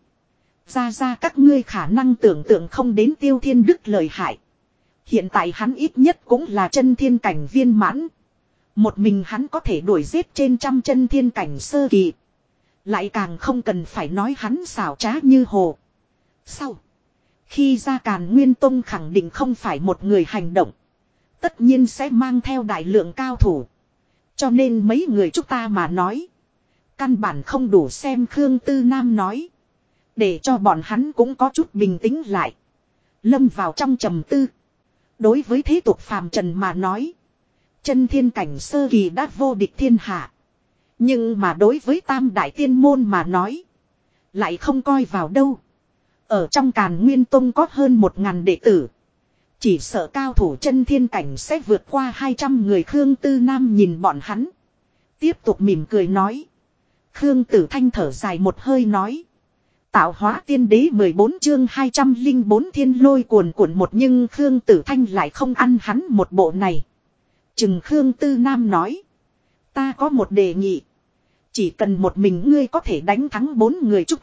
A: ra các ngươi khả năng tưởng tượng không đến Tiêu Thiên Đức lợi hại. Hiện tại hắn ít nhất cũng là chân thiên cảnh viên mãn. Một mình hắn có thể đuổi giết trên trăm chân thiên cảnh sơ kỳ. Lại càng không cần phải nói hắn xảo trá như hồ. Sau khi ra Càn Nguyên Tông khẳng định không phải một người hành động. Tất nhiên sẽ mang theo đại lượng cao thủ. Cho nên mấy người chúng ta mà nói, căn bản không đủ xem. Khương Tư Nam nói. Để cho bọn hắn cũng có chút bình tĩnh lại. Lâm vào trong trầm tư. Đối với thế tục phàm trần mà nói, chân thiên cảnh sơ kỳ đã vô địch thiên hạ. Nhưng mà đối với tam đại tiên môn mà nói, lại không coi vào đâu. Ở trong Càn Nguyên Tông có hơn 1000 đệ tử. Chỉ sợ cao thủ chân thiên cảnh sẽ vượt qua 200 người. Khương Tư Nam nhìn bọn hắn, tiếp tục mỉm cười nói. Khương Tử Thanh thở dài một hơi nói. Tạo hóa tiên đế 14 chương 204 thiên lôi cuồn cuộn một. Nhưng Khương Tử Thanh lại không ăn hắn một bộ này. Chừng Khương Tư Nam nói. Ta có một đề nghị. Chỉ cần một mình ngươi có thể đánh thắng 4 người chúng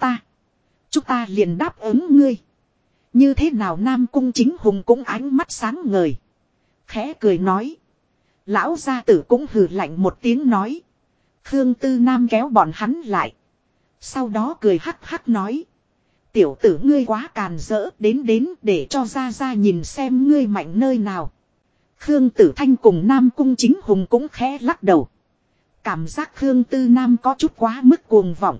A: ta liền đáp ứng ngươi. Như thế nào? Nam Cung Chính Hùng cũng ánh mắt sáng ngời, khẽ cười nói. Lão gia tử cũng hừ lạnh một tiếng nói. Khương Tư Nam kéo bọn hắn lại, sau đó cười hắc hắc nói. Tiểu tử ngươi quá càn rỡ, đến để cho ra nhìn xem ngươi mạnh nơi nào. Khương Tử Thanh cùng Nam Cung Chính Hùng cũng khẽ lắc đầu. Cảm giác Khương Tư Nam có chút quá mức cuồng vọng.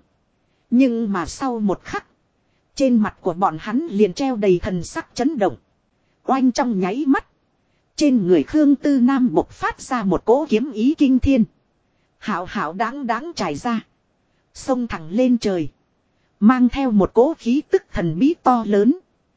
A: Nhưng mà sau một khắc, trên mặt của bọn hắn liền treo đầy thần sắc chấn động. Oanh, trong nháy mắt, trên người Khương Tư Nam bộc phát ra một cỗ kiếm ý kinh thiên. Hạo hạo đáng trải ra, xông thẳng lên trời, mang theo một cỗ khí tức thần bí to lớn.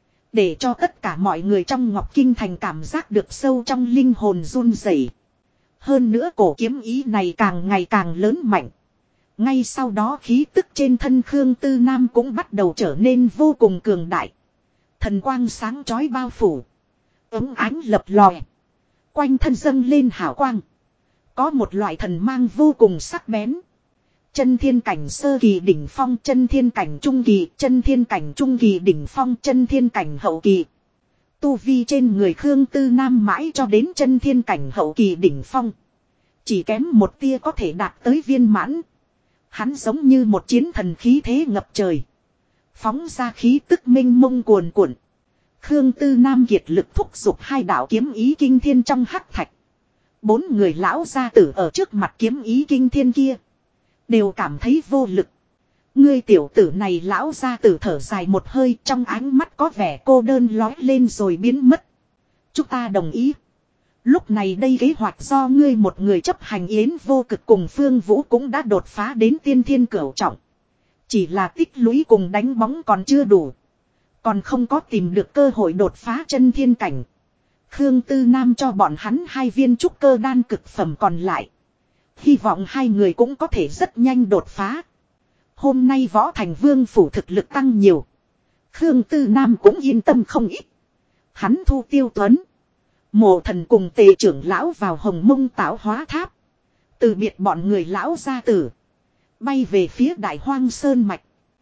A: Để cho tất cả mọi người trong Ngọc Kinh Thành cảm giác được sâu trong linh hồn run rẩy. Hơn nữa cổ kiếm ý này càng ngày càng lớn mạnh. Ngay sau đó khí tức trên thân Khương Tư Nam cũng bắt đầu trở nên vô cùng cường đại. Thần quang sáng chói bao phủ, ấm ánh lập lòe, quanh thân dâng lên hào quang. Có một loại thần mang vô cùng sắc bén. Chân thiên cảnh sơ kỳ đỉnh phong, chân thiên cảnh trung kỳ, chân thiên cảnh trung kỳ đỉnh phong, chân thiên cảnh hậu kỳ. Tu vi trên người Khương Tư Nam mãi cho đến chân thiên cảnh hậu kỳ đỉnh phong, chỉ kém một tia có thể đạt tới viên mãn. Hắn giống như một chiến thần, khí thế ngập trời, phóng ra khí tức minh mông cuồn cuộn. Khương Tư Nam kiệt lực thúc giục 2 đạo kiếm ý kinh thiên trong hắc thạch. 4 người lão gia tử ở trước mặt kiếm ý kinh thiên kia đều cảm thấy vô lực. Ngươi tiểu tử này, lão gia tử thở dài một hơi, trong ánh mắt có vẻ cô đơn lói lên rồi biến mất. Chúng ta đồng ý. Lúc này đây kế hoạch do ngươi một người chấp hành. Yến Vô Cực cùng Phương Vũ cũng đã đột phá đến tiên thiên cửu trọng. Chỉ là tích lũy cùng đánh bóng còn chưa đủ, còn không có tìm được cơ hội đột phá chân thiên cảnh. Khương Tư Nam cho bọn hắn 2 viên trúc cơ đan cực phẩm còn lại. Hy vọng 2 người cũng có thể rất nhanh đột phá. Hôm nay Võ Thành Vương phủ thực lực tăng nhiều, Khương Tư Nam cũng yên tâm không ít. Hắn thu Tiêu Tuấn, Mộ Thần cùng Tề trưởng lão vào Hồng Mông Tạo Hóa Tháp, từ biệt bọn người lão gia tử, bay về phía Đại Hoang Sơn Mạch.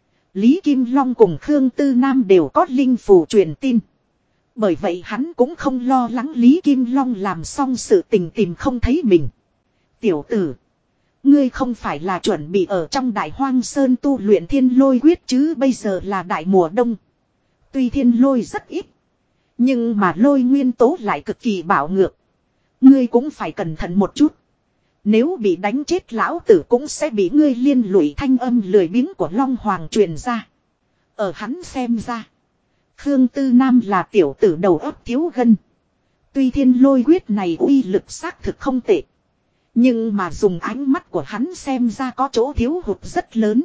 A: Lý Kim Long cùng Khương Tư Nam đều có linh phù truyền tin, bởi vậy hắn cũng không lo lắng Lý Kim Long làm xong sự tình tìm không thấy mình. Tiểu tử, ngươi không phải là chuẩn bị ở trong Đại Hoang Sơn tu luyện thiên lôi quyết chứ? Bây giờ là đại mùa đông, tuy thiên lôi rất ít, Nhưng mà lôi nguyên tố lại cực kỳ bạo ngược. Ngươi cũng phải cẩn thận một chút. Nếu bị đánh chết lão tử cũng sẽ bị ngươi liên lụy, thanh âm lười biếng của Long Hoàng truyền ra. Ở hắn xem ra. Khương Tư Nam là tiểu tử đầu óc thiếu gân. Tuy thiên lôi quyết này uy lực xác thực không tệ. Nhưng mà dùng ánh mắt của hắn xem ra có chỗ thiếu hụt rất lớn.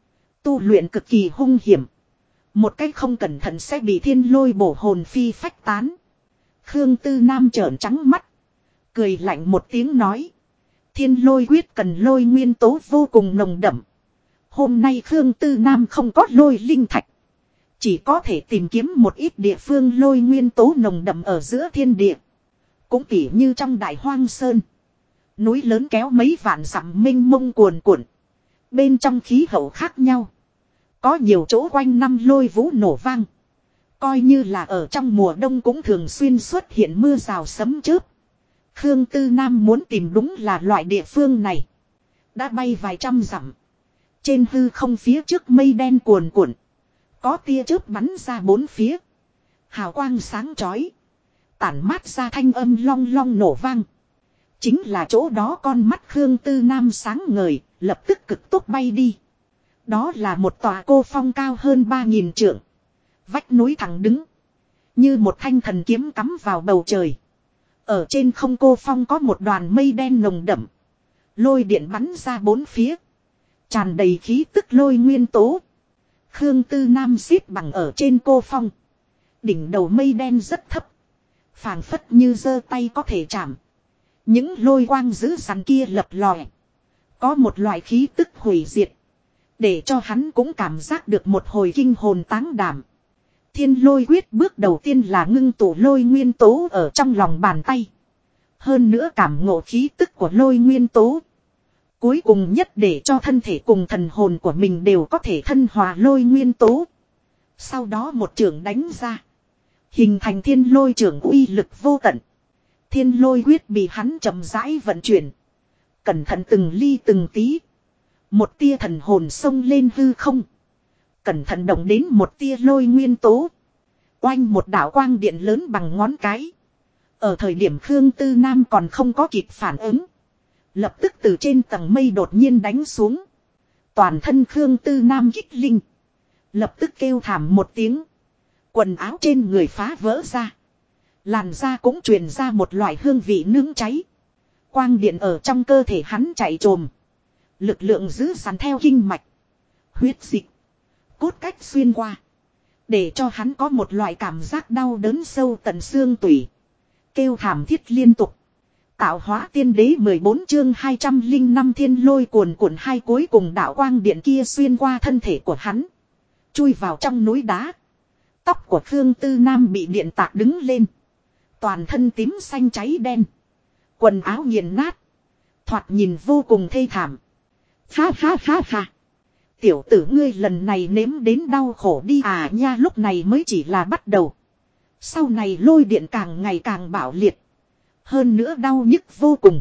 A: Tu luyện cực kỳ hung hiểm. Một cách không cẩn thận sẽ bị thiên lôi bổ hồn phi phách tán. Khương Tư Nam trợn trắng mắt. Cười lạnh một tiếng nói. Thiên lôi quyết cần lôi nguyên tố vô cùng nồng đậm. Hôm nay Khương Tư Nam không có lôi linh thạch. Chỉ có thể tìm kiếm một ít địa phương lôi nguyên tố nồng đậm ở giữa thiên địa. Cũng tỉ như trong đại hoang sơn. Núi lớn kéo mấy vạn dặm mênh mông cuồn cuộn. Bên trong khí hậu khác nhau. Có nhiều chỗ quanh năm lôi vũ nổ vang. Coi như là ở trong mùa đông cũng thường xuyên xuất hiện mưa rào sấm chớp. Khương Tư Nam muốn tìm đúng là loại địa phương này. Đã bay vài trăm dặm. Trên hư không phía trước mây đen cuồn cuộn. Có tia chớp bắn ra bốn phía. Hào quang sáng chói. Tản mát ra thanh âm long long nổ vang. Chính là chỗ đó con mắt Khương Tư Nam sáng ngời, lập tức cực tốc bay đi. Đó là một tòa cô phong cao hơn 3.000 trượng. Vách núi thẳng đứng. Như một thanh thần kiếm cắm vào bầu trời. Ở trên không cô phong có một đoàn mây đen nồng đậm. Lôi điện bắn ra bốn phía. Tràn đầy khí tức lôi nguyên tố. Khương Tư Nam xếp bằng ở trên cô phong. Đỉnh đầu mây đen rất thấp. Phảng phất như giơ tay có thể chạm. Những lôi quang dữ dằn kia lập lòe. Có một loại khí tức hủy diệt. Để cho hắn cũng cảm giác được một hồi kinh hồn táng đảm. Thiên lôi quyết bước đầu tiên là ngưng tụ lôi nguyên tố ở trong lòng bàn tay. Hơn nữa cảm ngộ khí tức của lôi nguyên tố. Cuối cùng nhất để cho thân thể cùng thần hồn của mình đều có thể thân hòa lôi nguyên tố. Sau đó một trường đánh ra. Hình thành thiên lôi trường uy lực vô tận. Thiên lôi quyết bị hắn chậm rãi vận chuyển. Cẩn thận từng ly từng tí. Một tia thần hồn xông lên hư không. Cẩn thận động đến một tia lôi nguyên tố. Oanh một đạo quang điện lớn bằng ngón cái. Ở thời điểm Khương Tư Nam còn không có kịp phản ứng. Lập tức từ trên tầng mây đột nhiên đánh xuống. Toàn thân Khương Tư Nam kích linh. Lập tức kêu thảm một tiếng. Quần áo trên người phá vỡ ra. Làn da cũng truyền ra một loại hương vị nướng cháy. Quang điện ở trong cơ thể hắn chạy trồm. Lực lượng giữ sẵn theo kinh mạch. Huyết dịch. Cốt cách xuyên qua. Để cho hắn có một loại cảm giác đau đớn sâu tận xương tủy. Kêu thảm thiết liên tục. Tạo hóa tiên đế 14 chương 205 thiên lôi cuồn cuộn hai cuối cùng đạo quang điện kia xuyên qua thân thể của hắn. Chui vào trong núi đá. Tóc của Khương Tư Nam bị điện tạc đứng lên. Toàn thân tím xanh cháy đen. Quần áo nghiền nát. Thoạt nhìn vô cùng thê thảm. Ha ha ha ha. Tiểu tử ngươi lần này nếm đến đau khổ đi à nha, lúc này mới chỉ là bắt đầu. Sau này lôi điện càng ngày càng bạo liệt. Hơn nữa đau nhức vô cùng.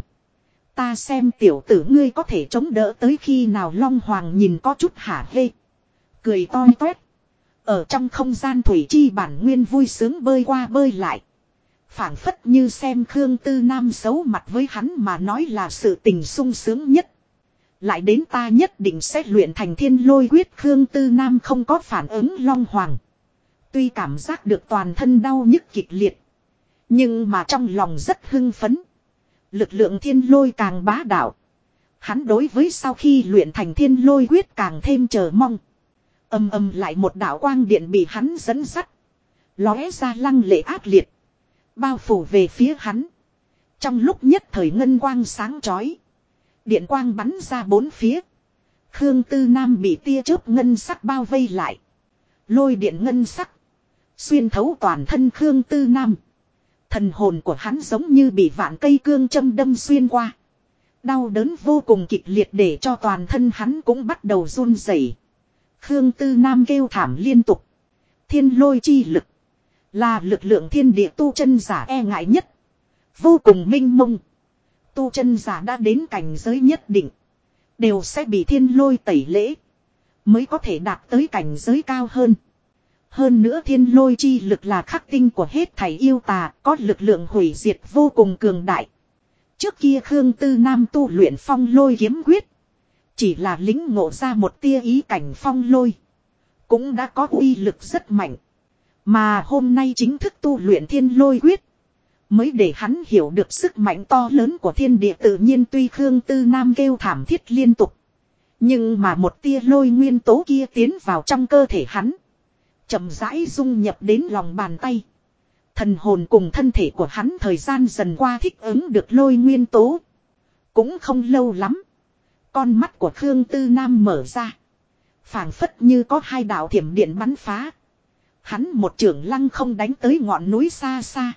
A: Ta xem tiểu tử ngươi có thể chống đỡ tới khi nào. Long Hoàng nhìn có chút hả hê. Cười toi toét. Ở trong không gian thủy chi bản nguyên vui sướng bơi qua bơi lại. Phảng phất như xem Khương Tư Nam xấu mặt với hắn mà nói là sự tình sung sướng nhất. Lại đến ta nhất định sẽ luyện thành thiên lôi quyết. Khương Tư Nam không có phản ứng Long Hoàng. Tuy cảm giác được toàn thân đau nhức kịch liệt. Nhưng mà trong lòng rất hưng phấn. Lực lượng thiên lôi càng bá đạo. Hắn đối với sau khi luyện thành thiên lôi quyết càng thêm chờ mong. Âm âm lại một đạo quang điện bị hắn dẫn dắt. Lóe ra lăng lệ ác liệt. Bao phủ về phía hắn. Trong lúc nhất thời ngân quang sáng chói. Điện quang bắn ra bốn phía. Khương Tư Nam bị tia chớp ngân sắc bao vây lại. Lôi điện ngân sắc. Xuyên thấu toàn thân Khương Tư Nam. Thần hồn của hắn giống như bị vạn cây cương châm đâm xuyên qua. Đau đớn vô cùng kịch liệt để cho toàn thân hắn cũng bắt đầu run rẩy. Khương Tư Nam kêu thảm liên tục. Thiên lôi chi lực. Là lực lượng thiên địa tu chân giả e ngại nhất. Vô cùng minh mông. Tu chân giả đã đến cảnh giới nhất định. Đều sẽ bị thiên lôi tẩy lễ. Mới có thể đạt tới cảnh giới cao hơn. Hơn nữa thiên lôi chi lực là khắc tinh của hết thảy yêu tà, có lực lượng hủy diệt vô cùng cường đại. Trước kia Khương Tư Nam tu luyện phong lôi kiếm quyết. Chỉ là lính ngộ ra một tia ý cảnh phong lôi. Cũng đã có uy lực rất mạnh. Mà hôm nay chính thức tu luyện thiên lôi quyết. Mới để hắn hiểu được sức mạnh to lớn của thiên địa tự nhiên, tuy Khương Tư Nam kêu thảm thiết liên tục. Nhưng mà một tia lôi nguyên tố kia tiến vào trong cơ thể hắn. Chậm rãi dung nhập đến lòng bàn tay. Thần hồn cùng thân thể của hắn thời gian dần qua thích ứng được lôi nguyên tố. Cũng không lâu lắm. Con mắt của Khương Tư Nam mở ra. Phảng phất như có hai đạo thiểm điện bắn phá. Hắn một chưởng lăng không đánh tới ngọn núi xa xa.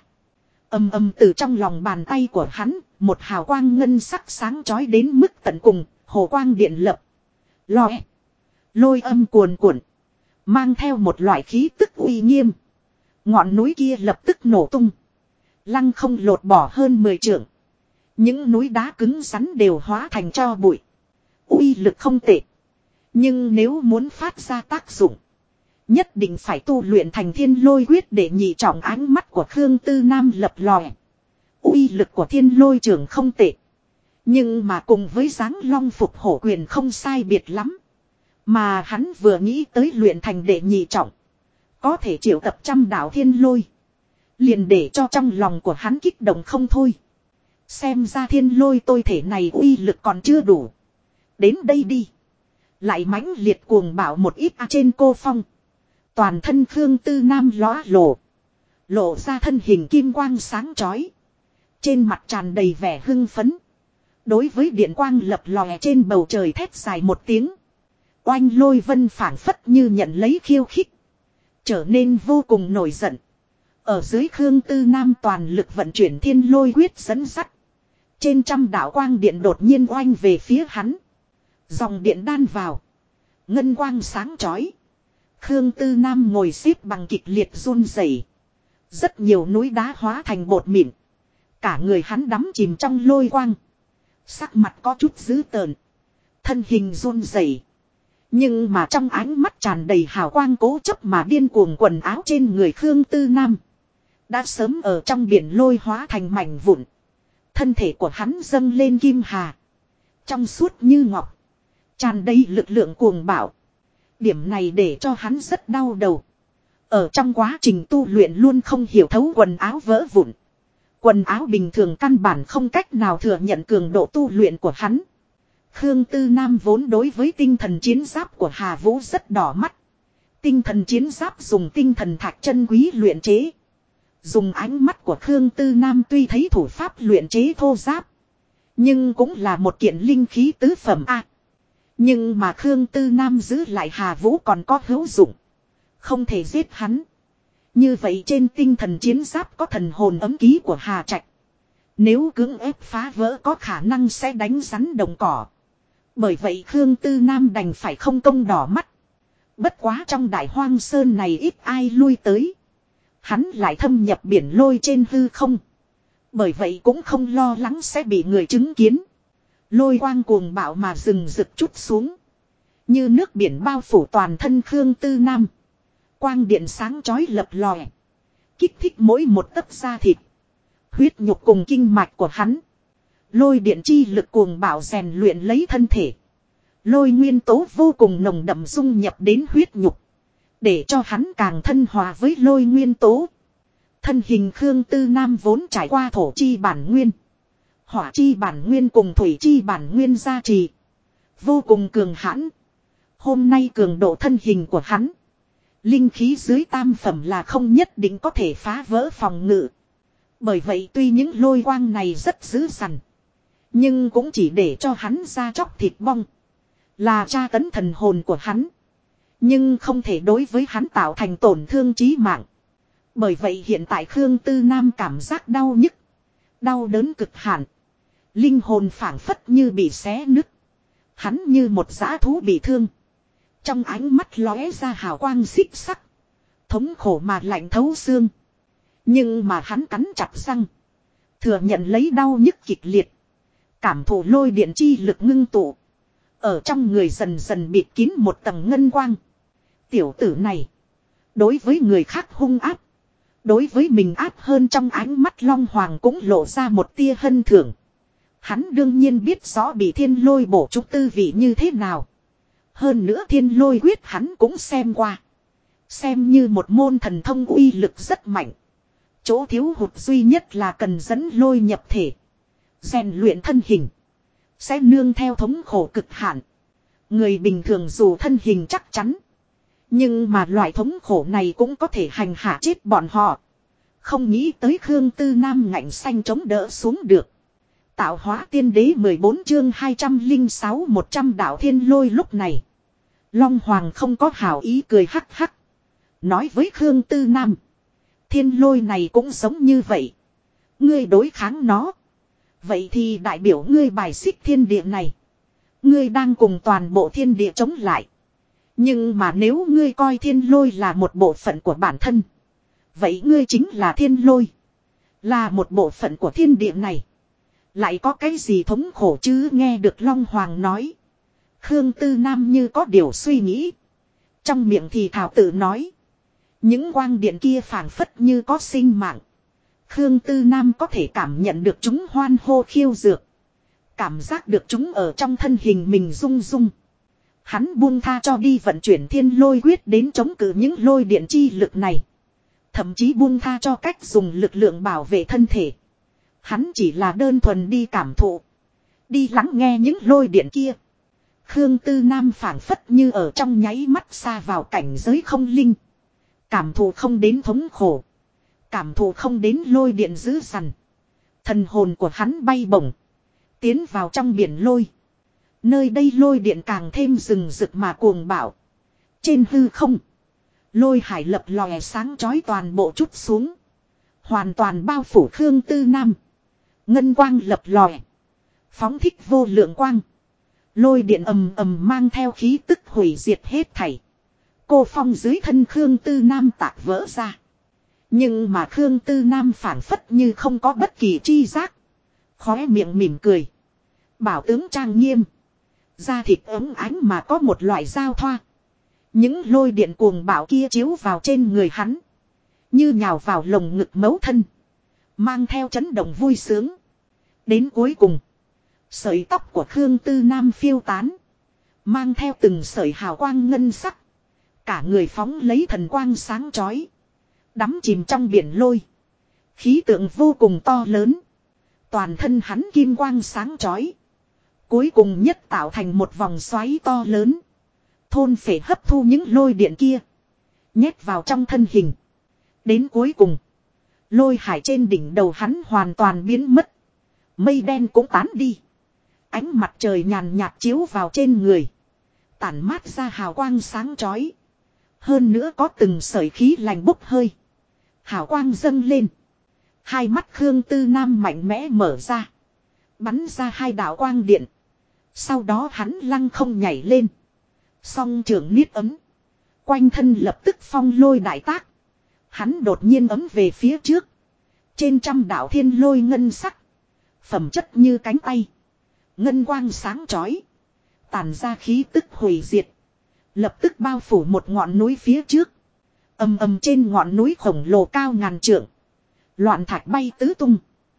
A: Ầm ầm, từ trong lòng bàn tay của hắn, một hào quang ngân sắc sáng chói đến mức tận cùng, hồ quang điện lập. Lòe. Lôi âm cuồn cuộn. Mang theo một loại khí tức uy nghiêm. Ngọn núi kia lập tức nổ tung. Lăng không lột bỏ hơn 10 trượng. Những núi đá cứng rắn đều hóa thành tro bụi. Uy lực không tệ. Nhưng nếu muốn phát ra tác dụng, nhất định phải tu luyện thành thiên lôi quyết để nhị trọng. Ánh mắt của Khương Tư Nam lập lòe. Uy lực của thiên lôi trường không tệ. Nhưng mà cùng với dáng long phục hổ quyền không sai biệt lắm. Mà hắn vừa nghĩ tới luyện thành đệ nhị trọng. Có thể triệu tập trăm đạo thiên lôi. Liền để cho trong lòng của hắn kích động không thôi. Xem ra thiên lôi tôi thể này uy lực còn chưa đủ. Đến đây đi. Lại mãnh liệt cuồng bạo một ít trên cô phong. Toàn thân Khương Tư Nam lóa lộ. Lộ ra thân hình kim quang sáng chói. Trên mặt tràn đầy vẻ hưng phấn. Đối với điện quang lập lòe trên bầu trời thét dài một tiếng. Oanh lôi vân phảng phất như nhận lấy khiêu khích. Trở nên vô cùng nổi giận. Ở dưới Khương Tư Nam toàn lực vận chuyển thiên lôi quyết dẫn sắt. Trên trăm đạo quang điện đột nhiên oanh về phía hắn. Dòng điện đan vào. Ngân quang sáng chói. Khương Tư Nam ngồi xếp bằng kịch liệt run rẩy. Rất nhiều núi đá hóa thành bột mịn. Cả người hắn đắm chìm trong lôi quang. Sắc mặt có chút dữ tợn. Thân hình run rẩy. Nhưng mà trong ánh mắt tràn đầy hào quang cố chấp mà điên cuồng, quần áo trên người Khương Tư Nam đã sớm ở trong biển lôi hóa thành mảnh vụn. Thân thể của hắn dâng lên kim hà. Trong suốt như ngọc. Tràn đầy lực lượng cuồng bạo. Điểm này để cho hắn rất đau đầu. Ở trong quá trình tu luyện luôn không hiểu thấu quần áo vỡ vụn. Quần áo bình thường căn bản không cách nào thừa nhận cường độ tu luyện của hắn. Khương Tư Nam vốn đối với tinh thần chiến giáp của Hà Vũ rất đỏ mắt. Tinh thần chiến giáp dùng tinh thần thạch chân quý luyện chế. Dùng ánh mắt của Khương Tư Nam tuy thấy thủ pháp luyện chế thô giáp. Nhưng cũng là một kiện linh khí tứ phẩm A. Nhưng mà Khương Tư Nam giữ lại Hà Vũ còn có hữu dụng. Không thể giết hắn. Như vậy trên tinh thần chiến giáp có thần hồn ấm ký của Hà Trạch. Nếu cưỡng ép phá vỡ có khả năng sẽ đánh rắn đồng cỏ. Bởi vậy Khương Tư Nam đành phải không công đỏ mắt. Bất quá trong đại hoang sơn này ít ai lui tới. Hắn lại thâm nhập biển lôi trên hư không. Bởi vậy cũng không lo lắng sẽ bị người chứng kiến. Lôi quang cuồng bạo mà rừng rực chút xuống. Như nước biển bao phủ toàn thân Khương Tư Nam. Quang điện sáng chói lập lòe. Kích thích mỗi một tấc da thịt. Huyết nhục cùng kinh mạch của hắn. Lôi điện chi lực cuồng bạo rèn luyện lấy thân thể. Lôi nguyên tố vô cùng nồng đậm dung nhập đến huyết nhục. Để cho hắn càng thân hòa với lôi nguyên tố. Thân hình Khương Tư Nam vốn trải qua thổ chi bản nguyên. Hỏa chi bản nguyên cùng thủy chi bản nguyên gia trì. Vô cùng cường hãn. Hôm nay cường độ thân hình của hắn. Linh khí dưới tam phẩm là không nhất định có thể phá vỡ phòng ngự. Bởi vậy tuy những lôi quang này rất dữ dằn. Nhưng cũng chỉ để cho hắn ra chóc thịt bong. Là tra tấn thần hồn của hắn. Nhưng không thể đối với hắn tạo thành tổn thương chí mạng. Bởi vậy hiện tại Khương Tư Nam cảm giác đau nhức. Đau đớn cực hạn. Linh hồn phảng phất như bị xé nứt. Hắn như một dã thú bị thương. Trong ánh mắt lóe ra hào quang xích sắc. Thống khổ mà lạnh thấu xương. Nhưng mà hắn cắn chặt răng. Thừa nhận lấy đau nhức kịch liệt. Cảm thụ lôi điện chi lực ngưng tụ. Ở trong người dần dần bịt kín một tầng ngân quang. Tiểu tử này. Đối với người khác hung áp. Đối với mình áp hơn, trong ánh mắt Long Hoàng cũng lộ ra một tia hân thưởng. Hắn đương nhiên biết rõ bị thiên lôi bổ trúng tư vị như thế nào. Hơn nữa thiên lôi quyết hắn cũng xem qua. Xem như một môn thần thông uy lực rất mạnh. Chỗ thiếu hụt duy nhất là cần dẫn lôi nhập thể. Rèn luyện thân hình. Sẽ nương theo thống khổ cực hạn. Người bình thường dù thân hình chắc chắn. Nhưng mà loại thống khổ này cũng có thể hành hạ chết bọn họ. Không nghĩ tới Khương Tư Nam ngạnh xanh chống đỡ xuống được. Tạo hóa tiên đế 14 chương 206 100 đạo thiên lôi lúc này. Long Hoàng không có hảo ý cười hắc hắc. Nói với Khương Tư Nam. Thiên lôi này cũng giống như vậy. Ngươi đối kháng nó. Vậy thì đại biểu ngươi bài xích thiên địa này. Ngươi đang cùng toàn bộ thiên địa chống lại. Nhưng mà nếu ngươi coi thiên lôi là một bộ phận của bản thân. Vậy ngươi chính là thiên lôi. Là một bộ phận của thiên địa này. Lại có cái gì thống khổ chứ, nghe được Long Hoàng nói. Khương Tư Nam như có điều suy nghĩ. Trong miệng thì thảo tự nói. Những quang điện kia phảng phất như có sinh mạng. Khương Tư Nam có thể cảm nhận được chúng hoan hô khiêu dược. Cảm giác được chúng ở trong thân hình mình rung rung. Hắn buông tha cho đi vận chuyển thiên lôi quyết đến chống cự những lôi điện chi lực này. Thậm chí buông tha cho cách dùng lực lượng bảo vệ thân thể. Hắn chỉ là đơn thuần đi cảm thụ. Đi lắng nghe những lôi điện kia. Khương Tư Nam phảng phất như ở trong nháy mắt xa vào cảnh giới không linh. Cảm thụ không đến thống khổ. Cảm thụ không đến lôi điện dữ dằn. Thần hồn của hắn bay bổng. Tiến vào trong biển lôi. Nơi đây lôi điện càng thêm rừng rực mà cuồng bạo. Trên hư không. Lôi hải lập lòe sáng chói toàn bộ chút xuống. Hoàn toàn bao phủ Khương Tư Nam. Ngân quang lập lòe. Phóng thích vô lượng quang. Lôi điện ầm ầm mang theo khí tức hủy diệt hết thảy. Cô phong dưới thân Khương Tư Nam tạc vỡ ra. Nhưng mà Khương Tư Nam phảng phất như không có bất kỳ chi giác. Khóe miệng mỉm cười. Bảo tướng trang nghiêm. Da thịt ấm ánh mà có một loại giao thoa. Những lôi điện cuồng bạo kia chiếu vào trên người hắn. Như nhào vào lồng ngực mấu thân. Mang theo chấn động vui sướng. Đến cuối cùng. Sợi tóc của Khương Tư Nam phiêu tán. Mang theo từng sợi hào quang ngân sắc. Cả người phóng lấy thần quang sáng chói. Đắm chìm trong biển lôi. Khí tượng vô cùng to lớn. Toàn thân hắn kim quang sáng chói. Cuối cùng nhất tạo thành một vòng xoáy to lớn. Thôn phệ hấp thu những lôi điện kia. Nhét vào trong thân hình. Đến cuối cùng. Lôi hải trên đỉnh đầu hắn hoàn toàn biến mất. Mây đen cũng tán đi. Ánh mặt trời nhàn nhạt chiếu vào trên người. Tản mát ra hào quang sáng chói. Hơn nữa có từng sợi khí lành bốc hơi. Hào quang dâng lên. Hai mắt Khương Tư Nam mạnh mẽ mở ra. Bắn ra hai đạo quang điện. Sau đó hắn lăng không nhảy lên. Song trưởng niết ấm. Quanh thân lập tức phong lôi đại tác. Hắn đột nhiên ấm về phía trước. Trên trăm đạo thiên lôi ngân sắc. Phẩm chất như cánh tay. Ngân quang sáng chói. Tản ra khí tức hủy diệt. Lập tức bao phủ một ngọn núi phía trước. Ầm ầm trên ngọn núi khổng lồ cao ngàn trượng. Loạn thạch bay tứ tung.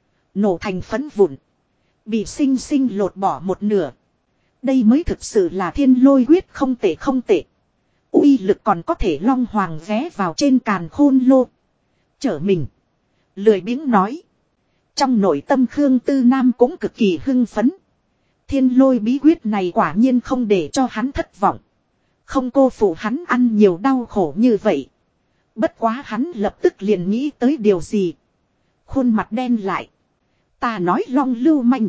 A: Nổ thành phấn vụn. Bị sinh sinh lột bỏ một nửa. Đây mới thực sự là thiên lôi quyết, không tệ không tệ. Uy lực còn có thể. Long Hoàng ghé vào trên càn khôn lô. Chở mình. Lười biếng nói. Trong nội tâm Khương Tư Nam cũng cực kỳ hưng phấn. Thiên lôi bí quyết này quả nhiên không để cho hắn thất vọng. Không cô phụ hắn ăn nhiều đau khổ như vậy. Bất quá hắn lập tức liền nghĩ tới điều gì. Khuôn mặt đen lại. Ta nói Long lưu manh.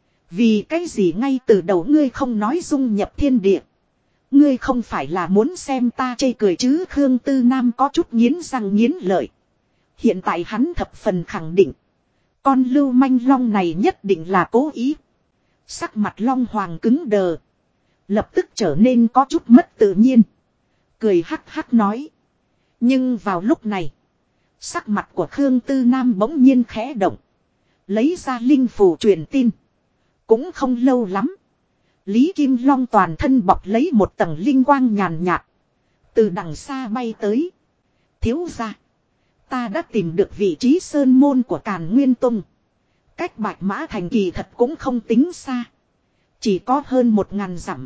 A: Vì cái gì ngay từ đầu ngươi không nói dung nhập thiên địa. Ngươi không phải là muốn xem ta chê cười chứ. Khương Tư Nam có chút nghiến răng nghiến lợi. Hiện tại hắn thập phần khẳng định. Con lưu manh long này nhất định là cố ý. Sắc mặt Long Hoàng cứng đờ. Lập tức trở nên có chút mất tự nhiên. Cười hắc hắc nói. Nhưng vào lúc này. Sắc mặt của Khương Tư Nam bỗng nhiên khẽ động. Lấy ra linh phù truyền tin. Cũng không lâu lắm. Lý Kim Long toàn thân bọc lấy một tầng linh quang nhàn nhạt. Từ đằng xa bay tới. Thiếu gia, ta đã tìm được vị trí sơn môn của Càn Nguyên Tông. Cách Bạch Mã Thành kỳ thật cũng không tính xa. Chỉ có hơn 1000 dặm.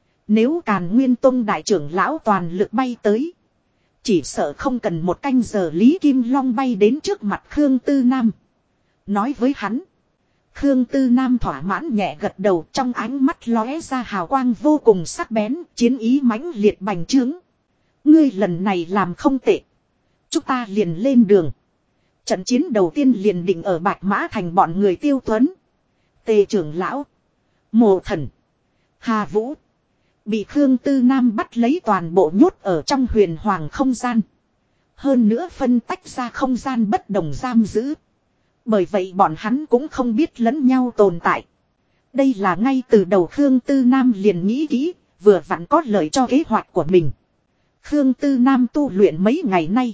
A: Nếu Càn Nguyên Tông đại trưởng lão toàn lực bay tới, chỉ sợ không cần 1 canh giờ Lý Kim Long bay đến trước mặt Khương Tư Nam. Nói với hắn. Khương Tư Nam thỏa mãn nhẹ gật đầu, trong ánh mắt lóe ra hào quang vô cùng sắc bén, chiến ý mãnh liệt bành trướng. Ngươi lần này làm không tệ. Chúng ta liền lên đường. Trận chiến đầu tiên liền định ở Bạch Mã Thành bọn người Tiêu Tuấn, Tề trưởng lão, Mộ Thần, Hà Vũ. Bị Khương Tư Nam bắt lấy toàn bộ nhốt ở trong huyền hoàng không gian. Hơn nữa phân tách ra không gian bất đồng giam giữ. Bởi vậy bọn hắn cũng không biết lẫn nhau tồn tại. Đây là ngay từ đầu Khương Tư Nam liền nghĩ kỹ, vừa vặn có lợi cho kế hoạch của mình. Khương Tư Nam tu luyện mấy ngày nay.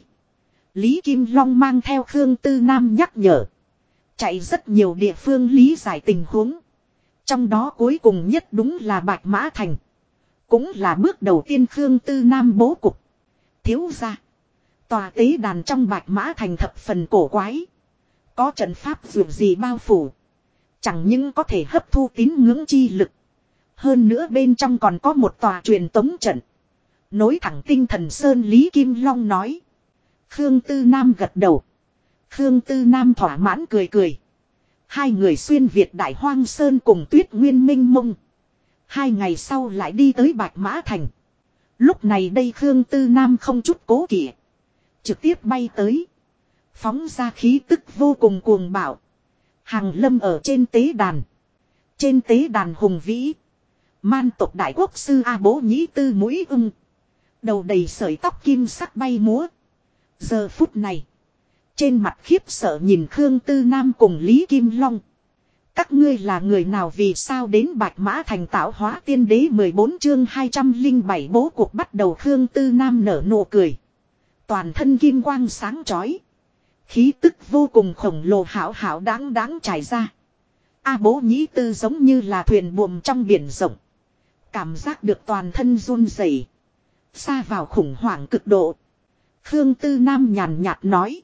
A: Lý Kim Long mang theo Khương Tư Nam nhắc nhở. Chạy rất nhiều địa phương lý giải tình huống. Trong đó cuối cùng nhất đúng là Bạch Mã Thành. Cũng là bước đầu tiên Khương Tư Nam bố cục. Thiếu gia, tòa tế đàn trong Bạch Mã Thành thập phần cổ quái. Có trận pháp dường gì bao phủ. Chẳng những có thể hấp thu tín ngưỡng chi lực. Hơn nữa bên trong còn có một tòa truyền tống trận. Nối thẳng Tinh Thần Sơn. Lý Kim Long nói. Khương Tư Nam gật đầu. Khương Tư Nam thỏa mãn cười cười. Hai người xuyên Việt Đại Hoang Sơn cùng Tuyết Nguyên Minh Mông. 2 ngày sau lại đi tới Bạch Mã Thành. Lúc này đây Khương Tư Nam không chút cố kỵ. Trực tiếp bay tới. Phóng ra khí tức vô cùng cuồng bạo. Hàng lâm ở trên tế đàn. Trên tế đàn hùng vĩ. Man tộc đại quốc sư A Bố Nhĩ Tư mũi ưng. Đầu đầy sợi tóc kim sắc bay múa. Giờ phút này. Trên mặt khiếp sợ nhìn Khương Tư Nam cùng Lý Kim Long. Các ngươi là người nào, vì sao đến Bạch Mã Thành tạo hóa tiên đế? 14 chương 207 bố cuộc bắt đầu. Khương Tư Nam nở nụ cười. Toàn thân kim quang sáng chói. Khí tức vô cùng khổng lồ hảo hảo đáng trải ra. A Bố Nhĩ Tư giống như là thuyền buồm trong biển rộng. Cảm giác được toàn thân run rẩy, xa vào khủng hoảng cực độ. Khương Tư Nam nhàn nhạt nói.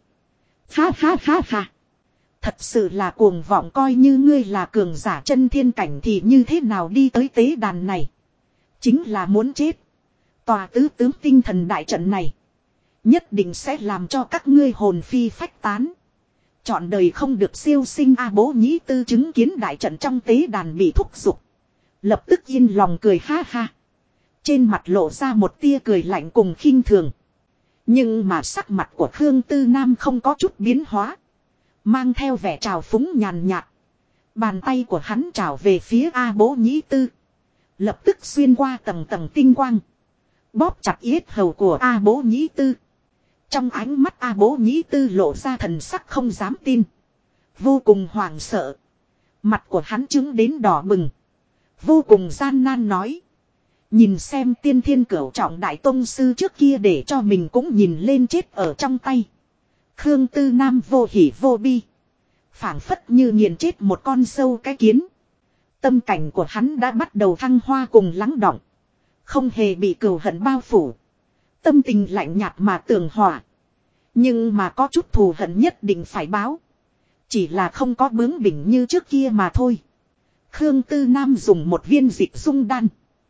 A: Ha ha ha ha. Thật sự là cuồng vọng, coi như ngươi là cường giả chân thiên cảnh thì như thế nào đi tới tế đàn này. Chính là muốn chết. Tòa tứ tướng tinh thần đại trận này. Nhất định sẽ làm cho các ngươi hồn phi phách tán. Chọn đời không được siêu sinh. A Bố Nhĩ Tư chứng kiến đại trận trong tế đàn bị thúc giục. Lập tức yên lòng cười ha ha. Trên mặt lộ ra một tia cười lạnh cùng khinh thường. Nhưng mà sắc mặt của Khương Tư Nam không có chút biến hóa. Mang theo vẻ trào phúng nhàn nhạt. Bàn tay của hắn trào về phía A Bố Nhĩ Tư. Lập tức xuyên qua tầng tầng tinh quang. Bóp chặt yết hầu của A Bố Nhĩ Tư. Trong ánh mắt A Bố Nhĩ Tư lộ ra thần sắc không dám tin. Vô cùng hoảng sợ. Mặt của hắn trứng đến đỏ bừng. Vô cùng gian nan nói. Nhìn xem tiên thiên cửu trọng đại tông sư trước kia để cho mình cũng nhìn lên chết ở trong tay. Khương Tư Nam vô hỉ vô bi. Phảng phất như nghiền chết một con sâu cái kiến. Tâm cảnh của hắn đã bắt đầu thăng hoa cùng lắng đọng. Không hề bị cừu hận bao phủ. Tâm tình lạnh nhạt mà tường hòa. Nhưng mà có chút thù hận nhất định phải báo. Chỉ là không có bướng bỉnh như trước kia mà thôi. Khương Tư Nam dùng một viên dịch dung đan.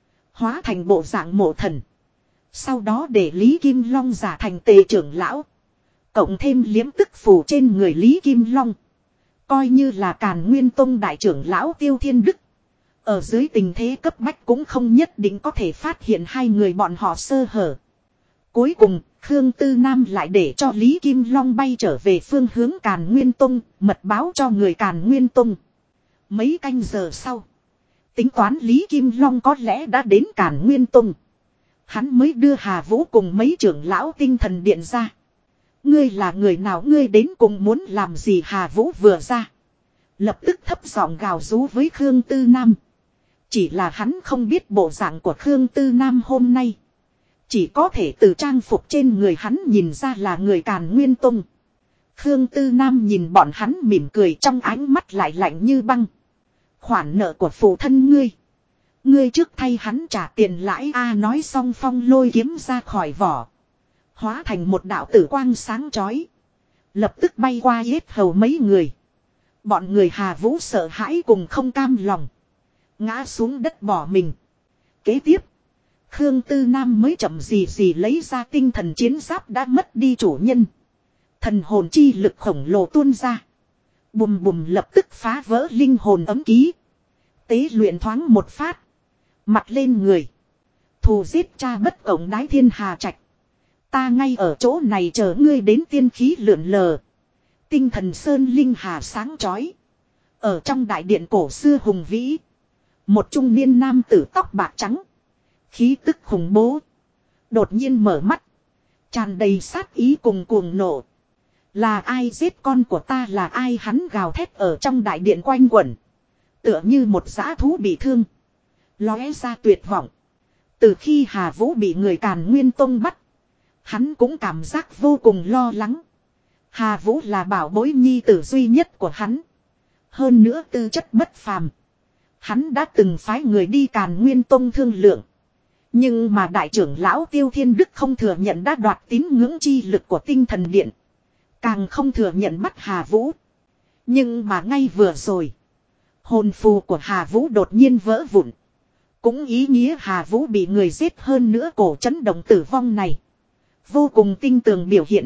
A: Hóa thành bộ dạng Mộ Thần. Sau đó để Lý Kim Long giả thành Tề trưởng lão. Cộng thêm liếm tức phù trên người Lý Kim Long. Coi như là Càn Nguyên Tông đại trưởng lão Tiêu Thiên Đức. Ở dưới tình thế cấp bách cũng không nhất định có thể phát hiện hai người bọn họ sơ hở. Cuối cùng, Khương Tư Nam lại để cho Lý Kim Long bay trở về phương hướng Càn Nguyên Tông, mật báo cho người Càn Nguyên Tông. Mấy canh giờ sau, tính toán Lý Kim Long có lẽ đã đến Càn Nguyên Tông. Hắn mới đưa Hà Vũ cùng mấy trưởng lão tinh thần điện ra. Ngươi là người nào, ngươi đến cùng muốn làm gì? Hà Vũ vừa ra, lập tức thấp giọng gào rú với Khương Tư Nam. Chỉ là hắn không biết bộ dạng của Khương Tư Nam hôm nay. Chỉ có thể từ trang phục trên người hắn nhìn ra là người Càn Nguyên Tông. Khương Tư Nam nhìn bọn hắn mỉm cười, trong ánh mắt lại lạnh như băng. Khoản nợ của phụ thân ngươi. Ngươi trước thay hắn trả tiền lãi. Nói xong phong lôi kiếm ra khỏi vỏ. Hóa thành một đạo tử quang sáng chói. Lập tức bay qua yết hầu mấy người. Bọn người Hà Vũ sợ hãi cùng không cam lòng. Ngã xuống đất bỏ mình. Kế tiếp. Khương Tư Nam mới chậm gì lấy ra tinh thần chiến giáp đã mất đi chủ nhân. Thần hồn chi lực khổng lồ tuôn ra. Bùm bùm lập tức phá vỡ linh hồn ấm ký. Tế luyện thoáng một phát. Mặt lên người. Thù giết cha bất cộng đái thiên hà trạch. Ta ngay ở chỗ này chờ ngươi đến tiên khí lượn lờ. Tinh thần sơn linh hà sáng chói. Ở trong đại điện cổ xưa hùng vĩ. Một trung niên nam tử tóc bạc trắng. Khí tức khủng bố. Đột nhiên mở mắt. Tràn đầy sát ý cùng cuồng nộ. Là ai giết con của ta, là ai, hắn gào thét ở trong đại điện quanh quẩn. Tựa như một dã thú bị thương. Lóe ra tuyệt vọng. Từ khi Hà Vũ bị người Càn Nguyên Tông bắt. Hắn cũng cảm giác vô cùng lo lắng. Hà Vũ là bảo bối nhi tử duy nhất của hắn. Hơn nữa tư chất bất phàm. Hắn đã từng phái người đi Càn Nguyên Tông thương lượng. Nhưng mà đại trưởng lão Tiêu Thiên Đức không thừa nhận đã đoạt tín ngưỡng chi lực của tinh thần điện. Càng không thừa nhận bắt Hà Vũ. Nhưng mà ngay vừa rồi. Hồn phù của Hà Vũ đột nhiên vỡ vụn. Cũng ý nghĩa Hà Vũ bị người giết, hơn nữa cổ chấn động tử vong này. Vô cùng tinh tường biểu hiện.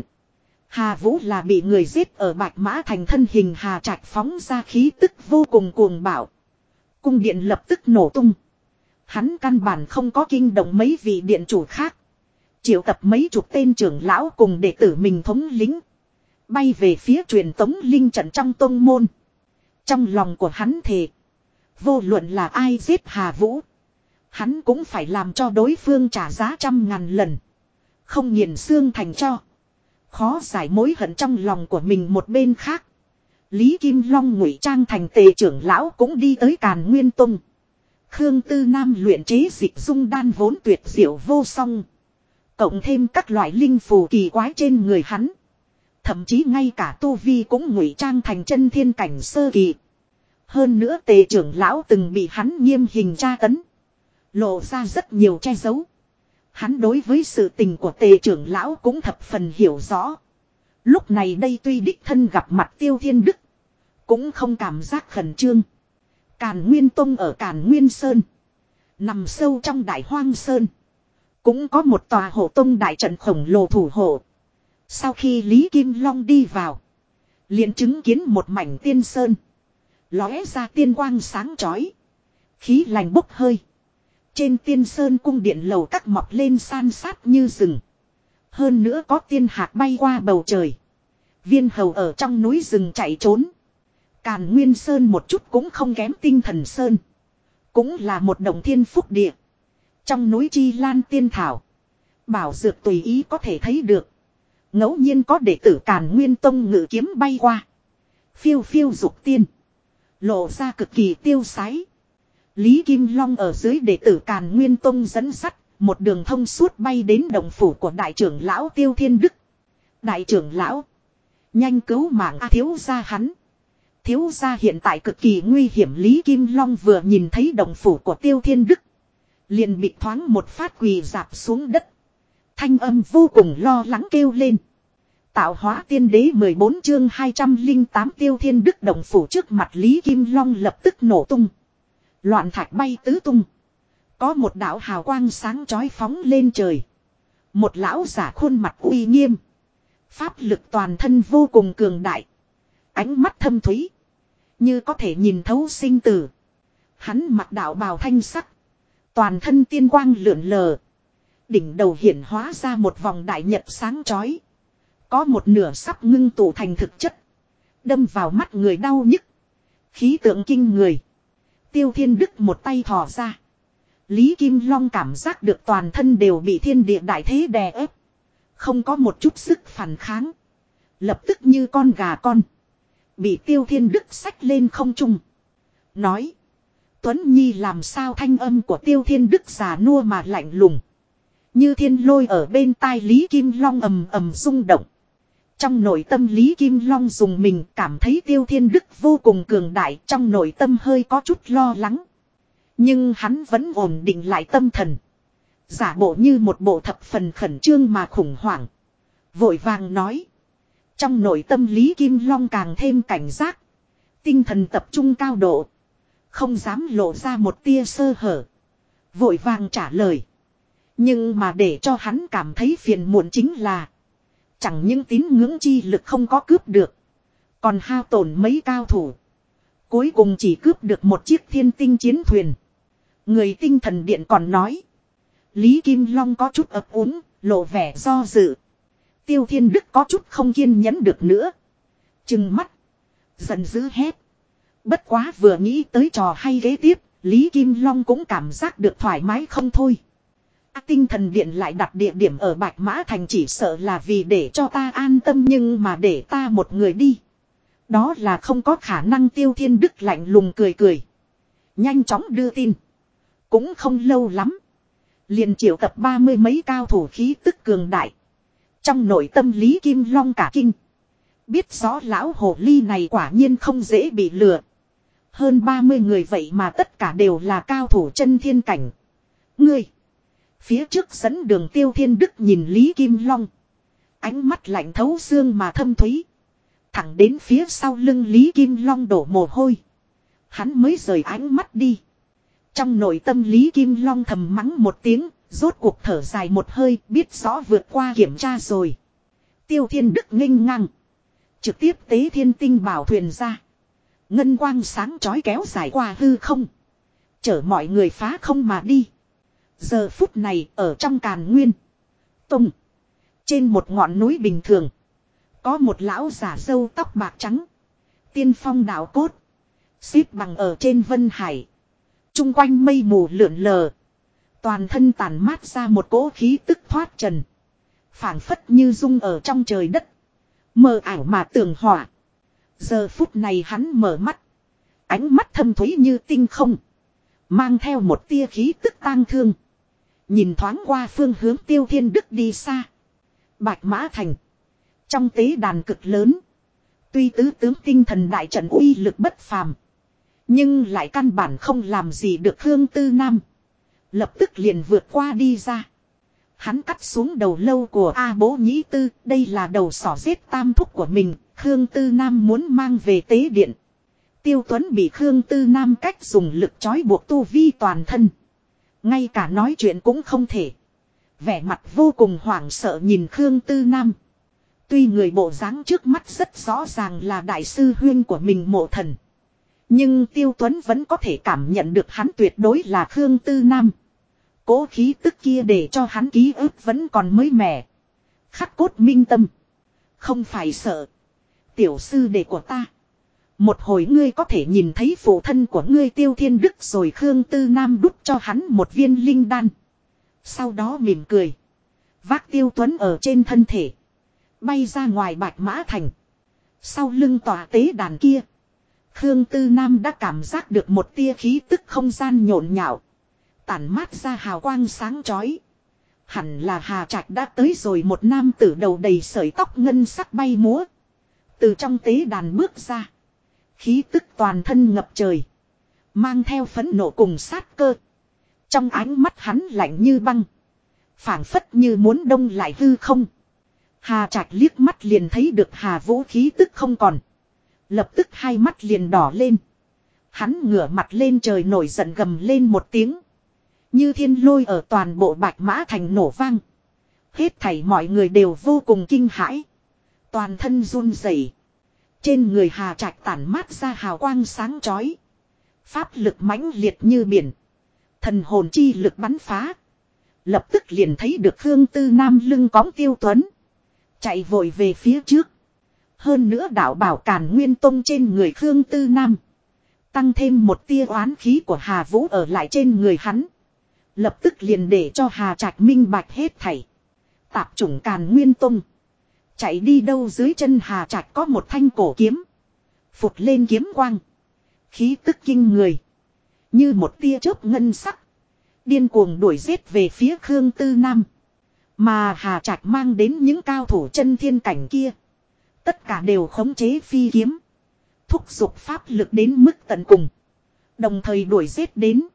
A: Hà Vũ là bị người giết ở Bạch Mã Thành, thân hình Hà Trạch phóng ra khí tức vô cùng cuồng bạo. Cung điện lập tức nổ tung. Hắn căn bản không có kinh động mấy vị điện chủ khác. Triệu tập mấy chục tên trưởng lão cùng đệ tử mình thống lĩnh. Bay về phía truyền tống linh trận trong tông môn. Trong lòng của hắn thề. Vô luận là ai giết Hà Vũ. Hắn cũng phải làm cho đối phương trả giá 100.000 lần. Không nghiền xương thành cho. Khó giải mối hận trong lòng của mình. Một bên khác. Lý Kim Long ngụy trang thành Tề trưởng lão cũng đi tới Càn Nguyên Tông. Khương Tư Nam luyện chế dịch dung đan vốn tuyệt diệu vô song. Cộng thêm các loại linh phù kỳ quái trên người hắn. Thậm chí ngay cả tu vi cũng ngụy trang thành chân thiên cảnh sơ kỳ. Hơn nữa Tề trưởng lão từng bị hắn nghiêm hình tra tấn. Lộ ra rất nhiều che giấu. Hắn đối với sự tình của Tề trưởng lão cũng thập phần hiểu rõ. Lúc này đây tuy đích thân gặp mặt Tiêu Thiên Đức. Cũng không cảm giác khẩn trương. Càn Nguyên Tông ở Càn Nguyên Sơn. Nằm sâu trong đại hoang sơn. Cũng có một tòa hộ tông đại trận khổng lồ thủ hộ. Sau khi Lý Kim Long đi vào. Liền chứng kiến một mảnh tiên sơn. Lóe ra tiên quang sáng chói. Khí lành bốc hơi. Trên tiên sơn cung điện lầu các mọc lên san sát như rừng. Hơn nữa có tiên hạc bay qua bầu trời. Viên hầu ở trong núi rừng chạy trốn. Càn Nguyên Sơn một chút cũng không kém tinh thần sơn. Cũng là một động thiên phúc địa. Trong núi chi lan tiên thảo. Bảo dược tùy ý có thể thấy được. Ngẫu nhiên có đệ tử Càn Nguyên Tông ngự kiếm bay qua. Phiêu phiêu dục tiên. Lộ ra cực kỳ tiêu sái. Lý Kim Long ở dưới đệ tử Càn Nguyên Tông dẫn sắt. Một đường thông suốt bay đến động phủ của đại trưởng lão Tiêu Thiên Đức. Đại trưởng lão. Nhanh cứu mạng thiếu gia hắn. Thiếu gia hiện tại cực kỳ nguy hiểm. Lý Kim Long vừa nhìn thấy động phủ của Tiêu Thiên Đức. Liền bị thoáng một phát quỳ dạp xuống đất. Thanh âm vô cùng lo lắng kêu lên. Tạo hóa tiên đế 14 chương 208 Tiêu Thiên Đức động phủ trước mặt Lý Kim Long lập tức nổ tung. Loạn thạch bay tứ tung. Có một đạo hào quang sáng chói phóng lên trời. Một lão giả khuôn mặt uy nghiêm. Pháp lực toàn thân vô cùng cường đại. Ánh mắt thâm thúy. Như có thể nhìn thấu sinh tử. Hắn mặc đạo bào thanh sắc. Toàn thân tiên quang lượn lờ. Đỉnh đầu hiển hóa ra một vòng đại nhật sáng chói. Có một nửa sắp ngưng tụ thành thực chất. Đâm vào mắt người đau nhức. Khí tượng kinh người. Tiêu Thiên Đức một tay thò ra. Lý Kim Long cảm giác được toàn thân đều bị thiên địa đại thế đè ép. Không có một chút sức phản kháng. Lập tức như con gà con. Bị Tiêu Thiên Đức xách lên không trung. Nói. Tuấn Nhi làm sao, thanh âm của Tiêu Thiên Đức già nua mà lạnh lùng. Như thiên lôi ở bên tai Lý Kim Long ầm ầm rung động. Trong nội tâm Lý Kim Long dùng mình cảm thấy Tiêu Thiên Đức vô cùng cường đại. Trong nội tâm hơi có chút lo lắng. Nhưng hắn vẫn ổn định lại tâm thần. Giả bộ như một bộ thập phần khẩn trương mà khủng hoảng. Vội vàng nói. Trong nội tâm Lý Kim Long càng thêm cảnh giác. Tinh thần tập trung cao độ. Không dám lộ ra một tia sơ hở. Vội vàng trả lời. Nhưng mà để cho hắn cảm thấy phiền muộn chính là. Chẳng những tín ngưỡng chi lực không có cướp được. Còn hao tổn mấy cao thủ. Cuối cùng chỉ cướp được một chiếc thiên tinh chiến thuyền. Người tinh thần điện còn nói. Lý Kim Long có chút ấp úng, lộ vẻ do dự. Tiêu Thiên Đức có chút không kiên nhẫn được nữa. Trừng mắt. Giận dữ hét. Bất quá vừa nghĩ tới trò hay kế tiếp, Lý Kim Long cũng cảm giác được thoải mái không thôi. Tinh thần điện lại đặt địa điểm ở Bạch Mã Thành chỉ sợ là vì để cho ta an tâm nhưng mà để ta một người đi. Đó là không có khả năng. Tiêu Thiên Đức lạnh lùng cười cười. Nhanh chóng đưa tin. Cũng không lâu lắm. Liền triệu tập 30 mấy cao thủ khí tức cường đại. Trong nội tâm Lý Kim Long cả kinh. Biết rõ lão hồ ly này quả nhiên không dễ bị lừa. Hơn 30 người vậy mà tất cả đều là cao thủ chân thiên cảnh. Ngươi. Phía trước dẫn đường. Tiêu Thiên Đức nhìn Lý Kim Long. Ánh mắt lạnh thấu xương mà thâm thúy. Thẳng đến phía sau lưng Lý Kim Long đổ mồ hôi. Hắn mới rời ánh mắt đi. Trong nội tâm Lý Kim Long thầm mắng một tiếng. Rốt cuộc thở dài một hơi. Biết rõ vượt qua kiểm tra rồi. Tiêu Thiên Đức nghênh ngang. Trực tiếp tế thiên tinh bảo thuyền ra. Ngân quang sáng chói kéo dài qua hư không. Chở mọi người phá không mà đi. Giờ phút này ở trong Càn Nguyên Tông. Trên một ngọn núi bình thường. Có một lão giả râu tóc bạc trắng. Tiên phong đạo cốt. Xếp bằng ở trên vân hải. Trung quanh mây mù lượn lờ. Toàn thân tàn mát ra một cỗ khí tức thoát trần. Phảng phất như dung ở trong trời đất. Mờ ảo mà tường hỏa. Giờ phút này hắn mở mắt. Ánh mắt thâm thúy như tinh không. Mang theo một tia khí tức tang thương. Nhìn thoáng qua phương hướng Tiêu Thiên Đức đi xa. Bạch Mã Thành. Trong tế đàn cực lớn. Tuy tứ tướng tinh thần đại trận uy lực bất phàm. Nhưng lại căn bản không làm gì được Khương Tư Nam. Lập tức liền vượt qua đi ra. Hắn cắt xuống đầu lâu của A Bố Nhĩ Tư. Đây là đầu sỏ giết tam thúc của mình. Khương Tư Nam muốn mang về tế điện. Tiêu Tuấn bị Khương Tư Nam cách dùng lực trói buộc tu vi toàn thân. Ngay cả nói chuyện cũng không thể. Vẻ mặt vô cùng hoảng sợ nhìn Khương Tư Nam. Tuy người bộ dáng trước mắt rất rõ ràng là đại sư huynh của mình Mộ Thần. Nhưng Tiêu Tuấn vẫn có thể cảm nhận được hắn tuyệt đối là Khương Tư Nam. Cố khí tức kia để cho hắn ký ức vẫn còn mới mẻ. Khắc cốt minh tâm. Không phải sợ. Tiểu sư đệ của ta. Một hồi ngươi có thể nhìn thấy phụ thân của ngươi Tiêu Thiên Đức rồi. Khương Tư Nam đút cho hắn một viên linh đan. Sau đó mỉm cười. Vác Tiêu Tuấn ở trên thân thể. Bay ra ngoài Bạch Mã Thành. Sau lưng tòa tế đàn kia. Khương Tư Nam đã cảm giác được một tia khí tức không gian nhộn nhạo. Tản mát ra hào quang sáng chói. Hẳn là Hà Trạch đã tới rồi. Một nam tử đầu đầy sợi tóc ngân sắc bay múa. Từ trong tế đàn bước ra. Khí tức toàn thân ngập trời. Mang theo phẫn nộ cùng sát cơ. Trong ánh mắt hắn lạnh như băng. Phảng phất như muốn đông lại hư không. Hà Trạch liếc mắt liền thấy được Hà Vũ khí tức không còn. Lập tức hai mắt liền đỏ lên. Hắn ngửa mặt lên trời nổi giận gầm lên một tiếng. Như thiên lôi ở toàn bộ Bạch Mã Thành nổ vang. Hết thảy mọi người đều vô cùng kinh hãi. Toàn thân run rẩy. Trên người Hà Trạch tản mát ra hào quang sáng chói. Pháp lực mãnh liệt như biển. Thần hồn chi lực bắn phá. Lập tức liền thấy được Khương Tư Nam lưng cõng Tiêu Tuấn. Chạy vội về phía trước. Hơn nữa đạo bảo Càn Nguyên Tông trên người Khương Tư Nam. Tăng thêm một tia oán khí của Hà Vũ ở lại trên người hắn. Lập tức liền để cho Hà Trạch minh bạch hết thảy. Tạp chủng Càn Nguyên Tông. Chạy đi đâu dưới chân Hà Trạch có một thanh cổ kiếm. Phụt lên kiếm quang. Khí tức kinh người. Như một tia chớp ngân sắc. Điên cuồng đuổi giết về phía Khương Tư Nam. Mà Hà Trạch mang đến những cao thủ chân thiên cảnh kia. Tất cả đều khống chế phi kiếm. Thúc giục pháp lực đến mức tận cùng. Đồng thời đuổi giết đến.